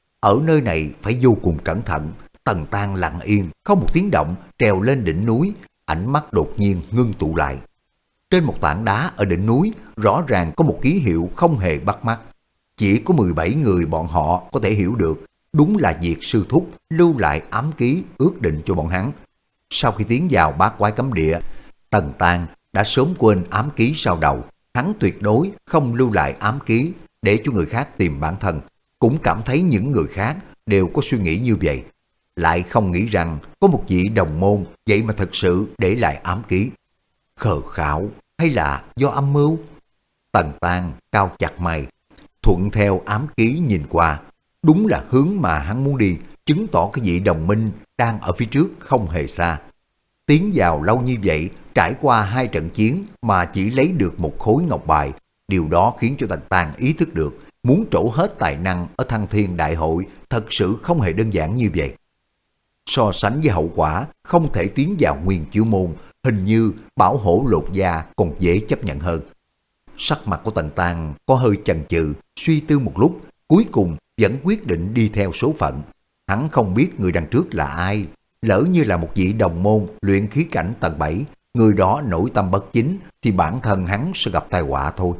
Ở nơi này phải vô cùng cẩn thận. Tần Tang lặng yên, không một tiếng động, trèo lên đỉnh núi, ánh mắt đột nhiên ngưng tụ lại. Trên một tảng đá ở đỉnh núi, rõ ràng có một ký hiệu không hề bắt mắt. Chỉ có mười bảy người bọn họ có thể hiểu được, đúng là việc sư thúc lưu lại ám ký ước định cho bọn hắn. Sau khi tiến vào bát quái cấm địa, Tần Tang đã sớm quên ám ký sau đầu. Hắn tuyệt đối không lưu lại ám ký để cho người khác tìm bản thân. Cũng cảm thấy những người khác đều có suy nghĩ như vậy. Lại không nghĩ rằng có một vị đồng môn vậy mà thật sự để lại ám ký. Khờ khảo hay là do âm mưu? Tần Tang cau chặt mày, thuận theo ám ký nhìn qua. Đúng là hướng mà hắn muốn đi, chứng tỏ cái vị đồng minh đang ở phía trước không hề xa. Tiến vào lâu như vậy, trải qua hai trận chiến mà chỉ lấy được một khối ngọc bài, điều đó khiến cho Tần Tang ý thức được muốn trổ hết tài năng ở Thăng Thiên Đại Hội thật sự không hề đơn giản như vậy. So sánh với hậu quả không thể tiến vào Nguyên Chiếu Môn, hình như bảo hổ lột da còn dễ chấp nhận hơn. Sắc mặt của Tần Tang có hơi chần chừ, suy tư một lúc, cuối cùng vẫn quyết định đi theo số phận. Hắn không biết người đằng trước là ai, lỡ như là một vị đồng môn luyện khí cảnh tầng bảy, người đó nội tâm bất chính thì bản thân hắn sẽ gặp tai họa thôi.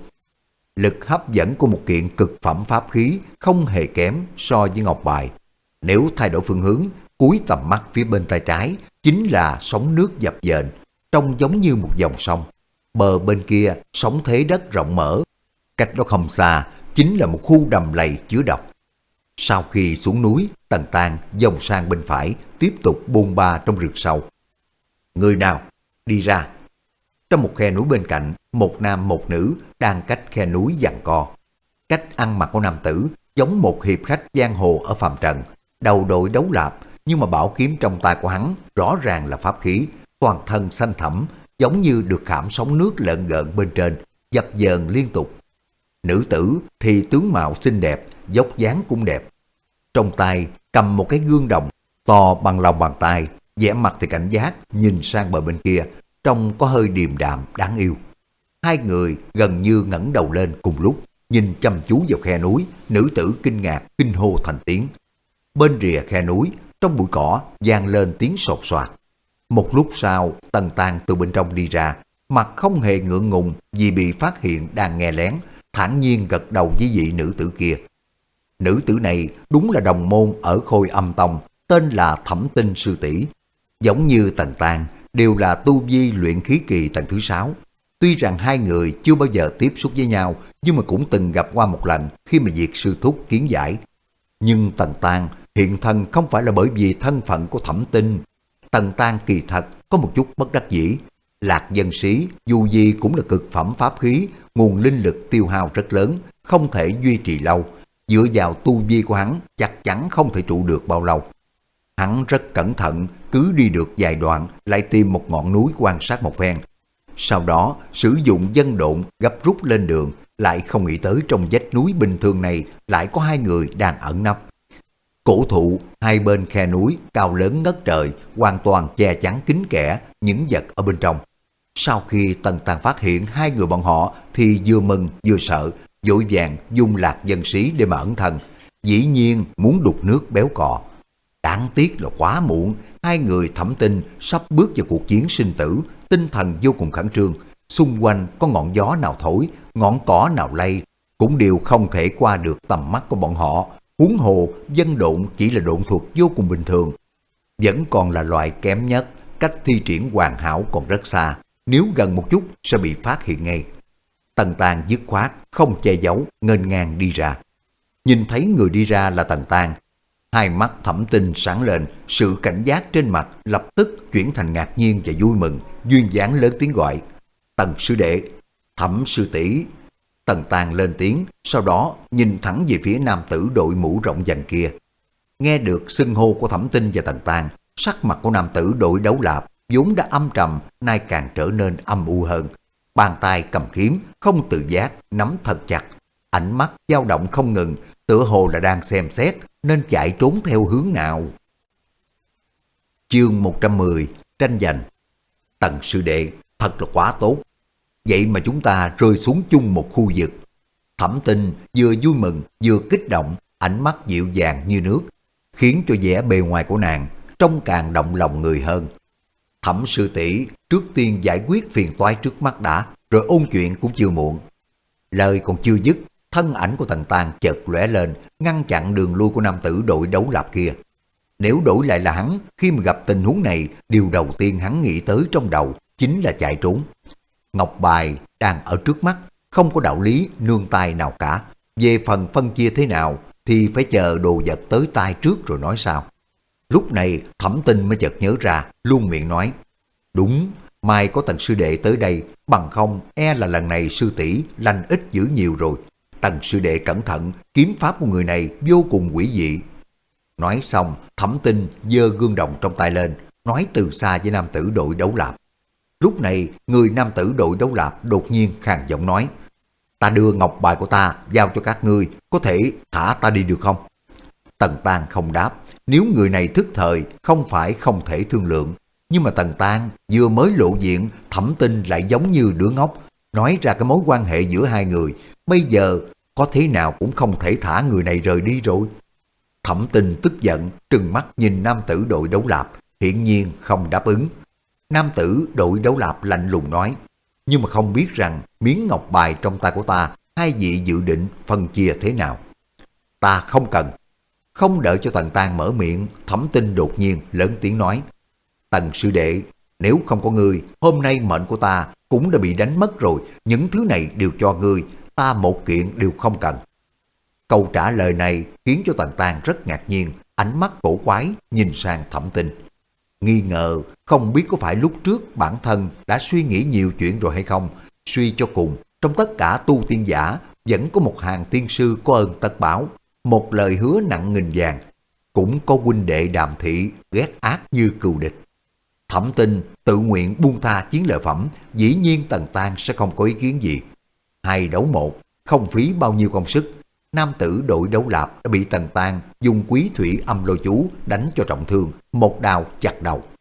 Lực hấp dẫn của một kiện cực phẩm pháp khí không hề kém so với ngọc bài. Nếu thay đổi phương hướng, cúi tầm mắt phía bên tay trái chính là sóng nước dập dềnh, trông giống như một dòng sông. Bờ bên kia sóng thế đất rộng mở, cách đó không xa chính là một khu đầm lầy chứa độc. Sau khi xuống núi, Tần Tang dòng sang bên phải, tiếp tục bôn ba trong rừng sâu. Người nào? Đi ra. Trong một khe núi bên cạnh, một nam một nữ đang cách khe núi giằng co. Cách ăn mặc của nam tử giống một hiệp khách giang hồ ở phàm trần, đầu đội đấu lạp, nhưng mà bảo kiếm trong tay của hắn rõ ràng là pháp khí, toàn thân xanh thẳm, giống như được khảm sóng nước lợn gợn bên trên, dập dờn liên tục. Nữ tử thì tướng mạo xinh đẹp, dốc dáng cũng đẹp. Trong tay cầm một cái gương đồng to bằng lòng bàn tay, vẻ mặt thì cảnh giác nhìn sang bờ bên kia, trông có hơi điềm đạm đáng yêu. Hai người gần như ngẩng đầu lên cùng lúc, nhìn chăm chú vào khe núi, nữ tử kinh ngạc kinh hô thành tiếng. Bên rìa khe núi, trong bụi cỏ vang lên tiếng sột soạt. Một lúc sau, Tần Tang từ bên trong đi ra, mặt không hề ngượng ngùng vì bị phát hiện đang nghe lén, thản nhiên gật đầu với vị nữ tử kia. Nữ tử này đúng là đồng môn ở Khôi Âm Tông, tên là Thẩm Tinh sư tỷ. Giống như Tần Tang, đều là tu vi luyện khí kỳ tầng thứ sáu. Tuy rằng hai người chưa bao giờ tiếp xúc với nhau, nhưng mà cũng từng gặp qua một lần khi mà việc sư thúc kiến giải. Nhưng Tần Tang hiện thân không phải là bởi vì thân phận của Thẩm Tinh. Tần Tang kỳ thật có một chút bất đắc dĩ. Lạc dân sĩ dù gì cũng là cực phẩm pháp khí, nguồn linh lực tiêu hao rất lớn, không thể duy trì lâu. Dựa vào tu vi của hắn chắc chắn không thể trụ được bao lâu. Hắn rất cẩn thận, cứ đi được vài đoạn lại tìm một ngọn núi quan sát một phen. Sau đó sử dụng dân độn gấp rút lên đường, lại không nghĩ tới trong vách núi bình thường này lại có hai người đang ẩn nấp. Cổ thụ hai bên khe núi cao lớn ngất trời, hoàn toàn che chắn kín kẽ những vật ở bên trong. Sau khi Tần Tang phát hiện hai người bọn họ thì vừa mừng vừa sợ, vội vàng dùng lạc dân sĩ để mà ẩn thân, dĩ nhiên muốn đục nước béo cò. Đáng tiếc là quá muộn, hai người Thẩm Tinh sắp bước vào cuộc chiến sinh tử, tinh thần vô cùng khẩn trương, xung quanh có ngọn gió nào thổi, ngọn cỏ nào lay, cũng đều không thể qua được tầm mắt của bọn họ. Huống hồ dân độn chỉ là độn thuật vô cùng bình thường, vẫn còn là loại kém nhất, cách thi triển hoàn hảo còn rất xa, nếu gần một chút sẽ bị phát hiện ngay. Tần Tang dứt khoát không che giấu, nghênh ngang đi ra. Nhìn thấy người đi ra là Tần Tang, hai mắt Thẩm Tinh sáng lên, sự cảnh giác trên mặt lập tức chuyển thành ngạc nhiên và vui mừng, duyên dáng lớn tiếng gọi: "Tần sư đệ, Thẩm sư tỷ." Tần Tang lên tiếng, sau đó nhìn thẳng về phía nam tử đội mũ rộng vành kia. Nghe được xưng hô của Thẩm Tinh và Tần Tang, sắc mặt của nam tử đội đấu lạp vốn đã âm trầm, nay càng trở nên âm u hơn. Bàn tay cầm kiếm không tự giác nắm thật chặt, ánh mắt dao động không ngừng, tựa hồ là đang xem xét nên chạy trốn theo hướng nào. Chương một trăm mười, tranh giành. Tần sư đệ thật là quá tốt, vậy mà chúng ta rơi xuống chung một khu vực. Thẩm Tinh vừa vui mừng vừa kích động, ánh mắt dịu dàng như nước, khiến cho vẻ bề ngoài của nàng trông càng động lòng người hơn. Thẩm sư tỷ trước tiên giải quyết phiền toái trước mắt đã, rồi ôn chuyện cũng chưa muộn. Lời còn chưa dứt, thân ảnh của Tần Tang chợt lóe lên, ngăn chặn đường lui của nam tử đội đấu lạp kia. Nếu đổi lại là hắn, khi mà gặp tình huống này, điều đầu tiên hắn nghĩ tới trong đầu chính là chạy trốn. Ngọc bài đang ở trước mắt, không có đạo lý nương tay nào cả. Về phần phân chia thế nào thì phải chờ đồ vật tới tay trước rồi nói sao. Lúc này Thẩm Tinh mới chợt nhớ ra, luôn miệng nói: "Đúng, mai có Tần sư đệ tới đây, bằng không e là lần này sư tỷ lành ít dữ nhiều rồi. Tần sư đệ cẩn thận, kiếm pháp của người này vô cùng quỷ dị." Nói xong, Thẩm Tinh giơ gương đồng trong tay lên, nói từ xa với nam tử đội đấu lạp. Lúc này, người nam tử đội đấu lạp đột nhiên khàn giọng nói: "Ta đưa ngọc bài của ta giao cho các ngươi, có thể thả ta đi được không?" Tần Tang không đáp, nếu người này thức thời không phải không thể thương lượng. Nhưng mà Tần Tang vừa mới lộ diện, Thẩm Tinh lại giống như đứa ngốc, nói ra cái mối quan hệ giữa hai người, bây giờ có thế nào cũng không thể thả người này rời đi rồi. Thẩm Tinh tức giận, trừng mắt nhìn nam tử đội đấu lạp, hiển nhiên không đáp ứng. Nam tử đội đấu lạp lạnh lùng nói: "Nhưng mà không biết rằng miếng ngọc bài trong tay của ta, hai vị dự định phân chia thế nào?" "Ta không cần." Không đợi cho Tần Tang mở miệng, Thẩm Tinh đột nhiên lớn tiếng nói: "Tần sư đệ, nếu không có ngươi, hôm nay mệnh của ta cũng đã bị đánh mất rồi, những thứ này đều cho ngươi, ta một kiện đều không cần." Câu trả lời này khiến cho Tần Tang rất ngạc nhiên, ánh mắt cổ quái nhìn sang Thẩm Tinh, nghi ngờ không biết có phải lúc trước bản thân đã suy nghĩ nhiều chuyện rồi hay không. Suy cho cùng, trong tất cả tu tiên giả vẫn có một hàng tiên sư có ơn tất báo, một lời hứa nặng nghìn vàng. Cũng có huynh đệ Đàm Thị ghét ác như cừu địch. Thẩm Tinh tự nguyện buông tha chiến lợi phẩm, dĩ nhiên Tần Tang sẽ không có ý kiến gì. Hai đấu một, không phí bao nhiêu công sức. Nam tử đội đấu lạp đã bị Tần Tang dùng quý thủy âm lôi chú đánh cho trọng thương, một đao chặt đầu.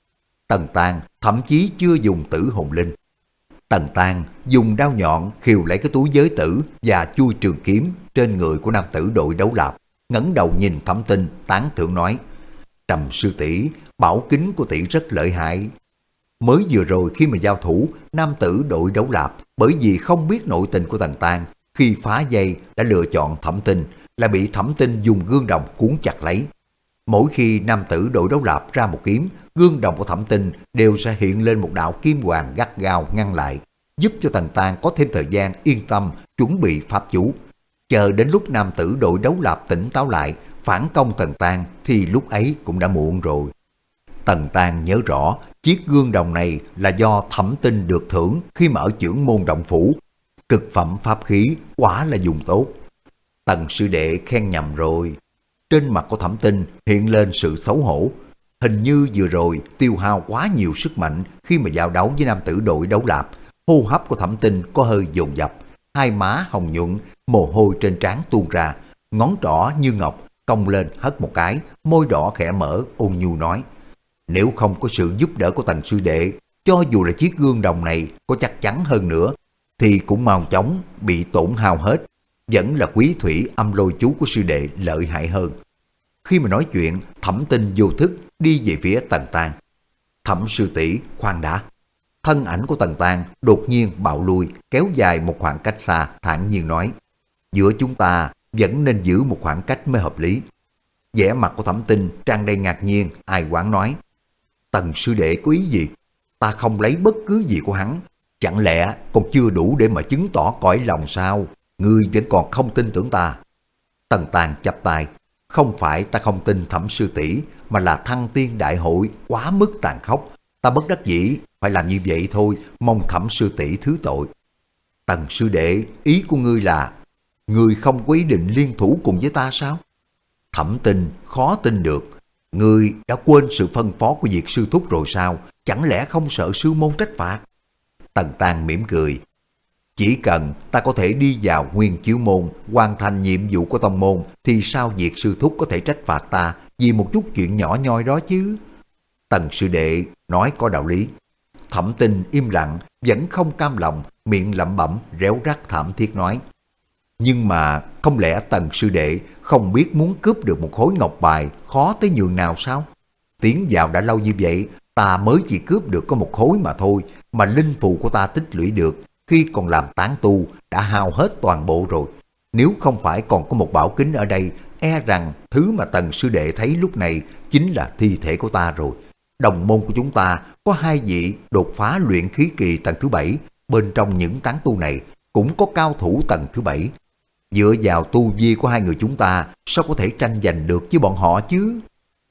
Tần Tang thậm chí chưa dùng tử hồn linh. Tần Tang dùng đao nhọn khiêu lấy cái túi giới tử và chui trường kiếm trên người của nam tử đội đấu lạp, ngẩng đầu nhìn Thẩm Tinh tán thưởng nói: Trầm sư tỷ, bảo kính của tỷ rất lợi hại. Mới vừa rồi khi mà giao thủ, nam tử đội đấu lạp bởi vì không biết nội tình của Tần Tang, khi phá dây đã lựa chọn Thẩm Tinh, là bị Thẩm Tinh dùng gương đồng cuốn chặt lấy. Mỗi khi nam tử đội đấu lạp ra một kiếm, gương đồng của Thẩm Tinh đều sẽ hiện lên một đạo kim hoàng gắt gao ngăn lại, giúp cho Tần Tang có thêm thời gian yên tâm chuẩn bị pháp chú. Chờ đến lúc nam tử đội đấu lạp tỉnh táo lại, phản công Tần Tang thì lúc ấy cũng đã muộn rồi. Tần Tang nhớ rõ, chiếc gương đồng này là do Thẩm Tinh được thưởng khi mà ở Chưởng Môn động phủ. Cực phẩm pháp khí, quả là dùng tốt. Tần sư đệ khen nhầm rồi. Trên mặt của Thẩm Tinh hiện lên sự xấu hổ. Hình như vừa rồi tiêu hao quá nhiều sức mạnh khi mà giao đấu với nam tử đội đấu lạp. Hô hấp của Thẩm Tinh có hơi dồn dập, hai má hồng nhuận, mồ hôi trên trán tuôn ra, ngón trỏ như ngọc cong lên hất một cái, môi đỏ khẽ mở, ôn nhu nói: Nếu không có sự giúp đỡ của Tần sư đệ, cho dù là chiếc gương đồng này có chắc chắn hơn nữa, thì cũng mau chóng bị tổn hao hết. Vẫn là quý thủy âm lôi chú của sư đệ lợi hại hơn. Khi mà nói chuyện, Thẩm Tinh vô thức đi về phía Tần Tang. Thẩm sư tỷ khoan đã. Thân ảnh của Tần Tang đột nhiên bạo lui, kéo dài một khoảng cách xa, thản nhiên nói: Giữa chúng ta vẫn nên giữ một khoảng cách mới hợp lý. Vẻ mặt của Thẩm Tinh tràn đầy ngạc nhiên, ai quán nói: Tần sư đệ có ý gì? Ta không lấy bất cứ gì của hắn. Chẳng lẽ còn chưa đủ để mà chứng tỏ cõi lòng sao? Ngươi vẫn còn không tin tưởng ta. Tần Tang chắp tay: Không phải ta không tin Thẩm sư tỷ, mà là Thăng Tiên đại hội quá mức tàn khốc. Ta bất đắc dĩ phải làm như vậy thôi, mong Thẩm sư tỷ thứ tội. Tần sư đệ, ý của ngươi là ngươi không có ý định liên thủ cùng với ta sao? Thẩm Tinh khó tin được. Ngươi đã quên sự phân phó của Diệt sư thúc rồi sao? Chẳng lẽ không sợ sư môn trách phạt? Tần Tang mỉm cười: Chỉ cần ta có thể đi vào Nguyên Chiếu Môn, hoàn thành nhiệm vụ của tông môn, thì sao Diệt sư thúc có thể trách phạt ta vì một chút chuyện nhỏ nhoi đó chứ? Tần sư đệ nói có đạo lý. Thẩm Tinh im lặng, vẫn không cam lòng, miệng lẩm bẩm réo rắt thảm thiết nói: Nhưng mà không lẽ Tần sư đệ không biết muốn cướp được một khối ngọc bài khó tới nhường nào sao? Tiến vào đã lâu như vậy, ta mới chỉ cướp được có một khối mà thôi, mà linh phù của ta tích lũy được khi còn làm tán tu đã hao hết toàn bộ rồi. Nếu không phải còn có một bảo kính ở đây, e rằng thứ mà Tần sư đệ thấy lúc này chính là thi thể của ta rồi. Đồng môn của chúng ta có hai vị đột phá luyện khí kỳ tầng thứ bảy, bên trong những tán tu này cũng có cao thủ tầng thứ bảy. Dựa vào tu vi của hai người chúng ta, sao có thể tranh giành được với bọn họ chứ?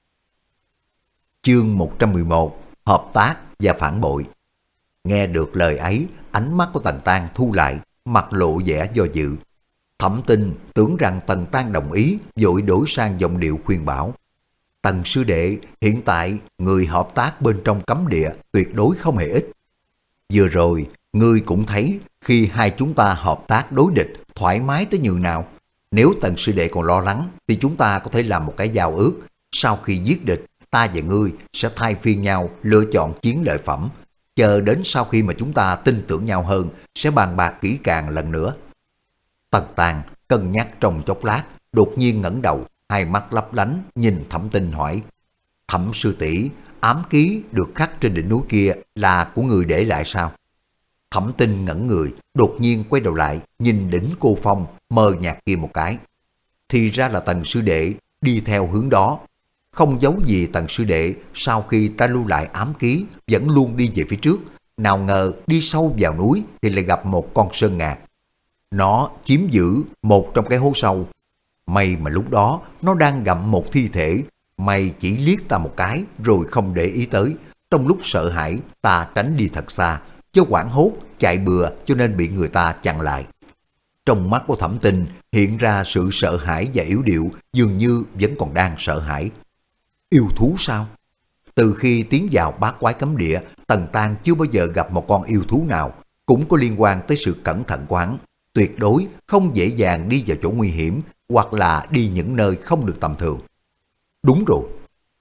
Chương một trăm mười một: Hợp tác và phản bội. Nghe được lời ấy, ánh mắt của Tần Tang thu lại, mặt lộ vẻ do dự. Thẩm Tinh tưởng rằng Tần Tang đồng ý, vội đổi sang giọng điệu khuyên bảo: Tần sư đệ, hiện tại người hợp tác bên trong cấm địa tuyệt đối không hề ít. Vừa rồi, ngươi cũng thấy khi hai chúng ta hợp tác đối địch thoải mái tới nhường nào. Nếu Tần sư đệ còn lo lắng, thì chúng ta có thể làm một cái giao ước. Sau khi giết địch, ta và ngươi sẽ thay phiên nhau lựa chọn chiến lợi phẩm. Chờ đến sau khi mà chúng ta tin tưởng nhau hơn, sẽ bàn bạc kỹ càng lần nữa. Tần Tang cân nhắc trong chốc lát, đột nhiên ngẩng đầu, hai mắt lấp lánh nhìn Thẩm Tinh hỏi: Thẩm sư tỷ, ám ký được khắc trên đỉnh núi kia là của người để lại sao? Thẩm Tinh ngẩn người, đột nhiên quay đầu lại, nhìn đỉnh cô phong mờ nhạt kia một cái. Thì ra là Tần sư đệ đi theo hướng đó. Không giấu gì Tần sư đệ, sau khi ta lưu lại ám ký vẫn luôn đi về phía trước. Nào ngờ đi sâu vào núi thì lại gặp một con sơn ngạc. Nó chiếm giữ một trong cái hố sâu. May mà lúc đó nó đang gặm một thi thể. May chỉ liếc ta một cái rồi không để ý tới. Trong lúc sợ hãi ta tránh đi thật xa, chứ hoảng hốt chạy bừa cho nên bị người ta chặn lại. Trong mắt của Thẩm Tinh hiện ra sự sợ hãi và yếu điệu, dường như vẫn còn đang sợ hãi. Yêu thú sao? Từ khi tiến vào bát quái cấm địa, Tần Tang chưa bao giờ gặp một con yêu thú nào, cũng có liên quan tới sự cẩn thận của hắn. Tuyệt đối không dễ dàng đi vào chỗ nguy hiểm, hoặc là đi những nơi không được tầm thường. Đúng rồi,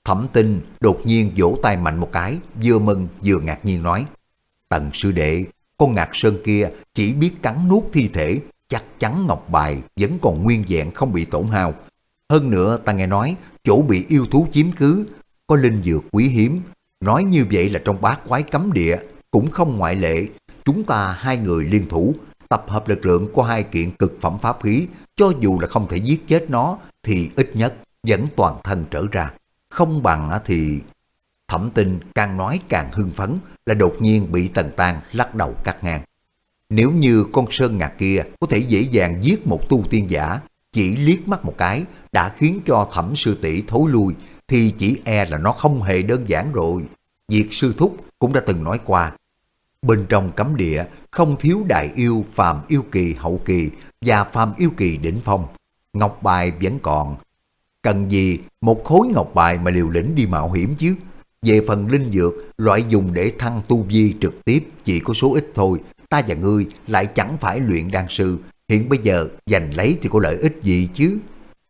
Thẩm Tinh đột nhiên vỗ tay mạnh một cái, vừa mừng vừa ngạc nhiên nói: Tần sư đệ, con ngạc sơn kia chỉ biết cắn nuốt thi thể, chắc chắn ngọc bài vẫn còn nguyên vẹn không bị tổn hao. Hơn nữa ta nghe nói chỗ bị yêu thú chiếm cứ có linh dược quý hiếm, nói như vậy là trong bát quái cấm địa cũng không ngoại lệ. Chúng ta hai người liên thủ, tập hợp lực lượng của hai kiện cực phẩm pháp khí, cho dù là không thể giết chết nó thì ít nhất vẫn toàn thân trở ra. Không bằng thì... Thẩm Tinh càng nói càng hưng phấn, là đột nhiên bị Tần Tang lắc đầu cắt ngang. Nếu như con sơn ngạc kia có thể dễ dàng giết một tu tiên giả, chỉ liếc mắt một cái đã khiến cho Thẩm sư tỷ thối lui, thì chỉ e là nó không hề đơn giản rồi. Diệt sư thúc cũng đã từng nói qua, bên trong cấm địa không thiếu đại yêu phàm yêu kỳ hậu kỳ và phàm yêu kỳ đỉnh phong. Ngọc bài vẫn còn, cần gì một khối ngọc bài mà liều lĩnh đi mạo hiểm chứ. Về phần linh dược, loại dùng để thăng tu vi trực tiếp chỉ có số ít thôi. Ta và ngươi lại chẳng phải luyện đan sư, hiện bây giờ giành lấy thì có lợi ích gì chứ.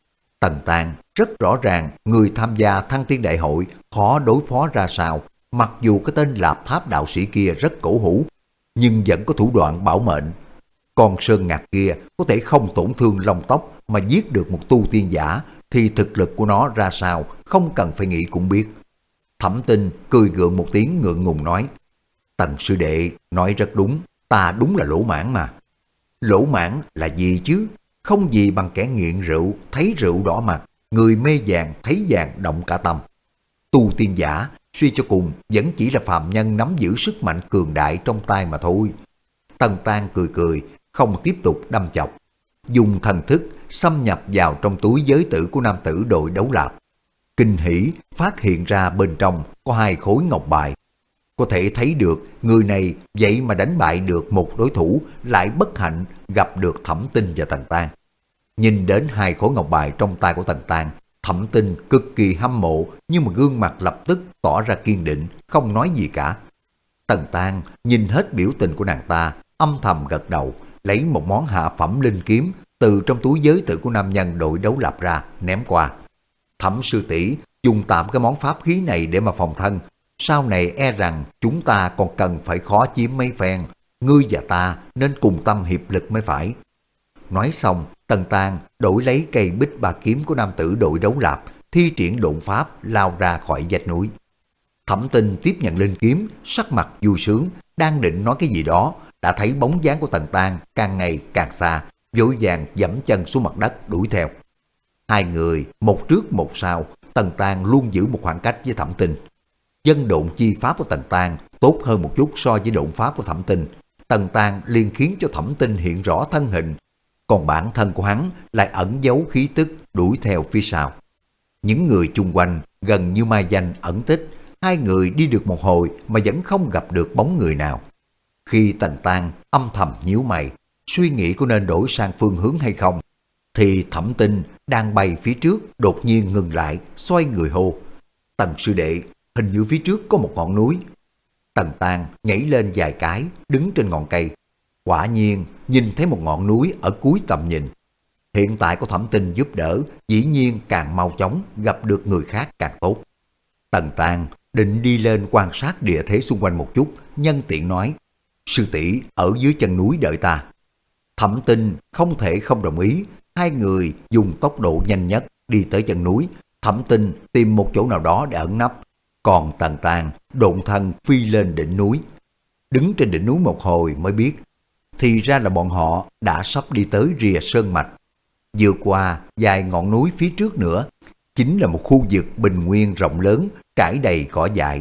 Tần Tang rất rõ ràng người tham gia thăng tiên đại hội khó đối phó ra sao. Mặc dù cái tên Lạp Tháp đạo sĩ kia rất cổ hủ, nhưng vẫn có thủ đoạn bảo mệnh. Con sơn ngạc kia có thể không tổn thương lông tóc mà giết được một tu tiên giả, thì thực lực của nó ra sao không cần phải nghĩ cũng biết. Thẩm Tinh cười gượng một tiếng ngượng ngùng nói: Tần sư đệ nói rất đúng, ta đúng là lỗ mãn mà. Lỗ mãn là gì chứ? Không gì bằng kẻ nghiện rượu, thấy rượu đỏ mặt, người mê vàng thấy vàng động cả tâm. Tu tiên giả suy cho cùng vẫn chỉ là phàm nhân nắm giữ sức mạnh cường đại trong tay mà thôi. Tần Tang cười cười, không tiếp tục đâm chọc, dùng thần thức xâm nhập vào trong túi giới tử của nam tử đội đấu lạp. Kinh hỉ phát hiện ra bên trong có hai khối ngọc bài. Có thể thấy được người này vậy mà đánh bại được một đối thủ, lại bất hạnh gặp được Thẩm Tinh và Tần Tang. Nhìn đến hai khối ngọc bài trong tay của Tần Tang, Thẩm Tinh cực kỳ hâm mộ, nhưng mà gương mặt lập tức tỏ ra kiên định, không nói gì cả. Tần Tang nhìn hết biểu tình của nàng ta, âm thầm gật đầu, lấy một món hạ phẩm linh kiếm từ trong túi giới tử của nam nhân đội đấu lạp ra, ném qua. Thẩm sư tỷ dùng tạm cái món pháp khí này để mà phòng thân, sau này e rằng chúng ta còn cần phải khó chiếm mấy phen, ngươi và ta nên cùng tâm hiệp lực mới phải. Nói xong, Tần Tang đổi lấy cây bích ba kiếm của nam tử đội đấu lạp, thi triển độn pháp lao ra khỏi vách núi. Thẩm Tinh tiếp nhận linh kiếm, sắc mặt vui sướng, đang định nói cái gì đó, đã thấy bóng dáng của Tần Tang càng ngày càng xa, vội vàng giẫm chân xuống mặt đất đuổi theo. Hai người một trước một sau, Tần Tang luôn giữ một khoảng cách với Thẩm Tinh. Dân độn chi pháp của Tần Tang tốt hơn một chút so với độn pháp của Thẩm Tinh. Tần Tang liền khiến cho Thẩm Tinh hiện rõ thân hình, còn bản thân của hắn lại ẩn giấu khí tức đuổi theo phía sau. Những người chung quanh gần như mai danh ẩn tích, hai người đi được một hồi mà vẫn không gặp được bóng người nào. Khi Tần Tang âm thầm nhíu mày, suy nghĩ có nên đổi sang phương hướng hay không, thì Thẩm Tinh đang bay phía trước đột nhiên ngừng lại, xoay người hô: Tần sư đệ, hình như phía trước có một ngọn núi. Tần Tang nhảy lên vài cái, đứng trên ngọn cây. Quả nhiên nhìn thấy một ngọn núi ở cuối tầm nhìn. Hiện tại có Thẩm Tinh giúp đỡ, dĩ nhiên càng mau chóng gặp được người khác càng tốt. Tần Tang định đi lên quan sát địa thế xung quanh một chút, nhân tiện nói: sư tỷ ở dưới chân núi đợi ta. Thẩm Tinh không thể không đồng ý. Hai người dùng tốc độ nhanh nhất đi tới chân núi. Thẩm Tinh tìm một chỗ nào đó để ẩn nấp, còn Tần Tang độn thân phi lên đỉnh núi. Đứng trên đỉnh núi một hồi mới biết, thì ra là bọn họ đã sắp đi tới rìa sơn mạch. Vượt qua vài ngọn núi phía trước nữa, chính là một khu vực bình nguyên rộng lớn, trải đầy cỏ dại.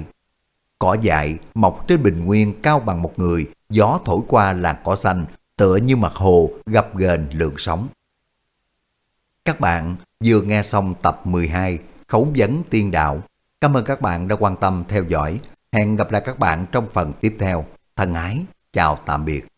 Cỏ dại mọc trên bình nguyên cao bằng một người, gió thổi qua làn cỏ xanh, tựa như mặt hồ gập ghềnh lượn sóng. Các bạn vừa nghe xong tập mười hai Khấu vấn tiên đạo. Cảm ơn các bạn đã quan tâm theo dõi. Hẹn gặp lại các bạn trong phần tiếp theo. Thân ái, chào tạm biệt.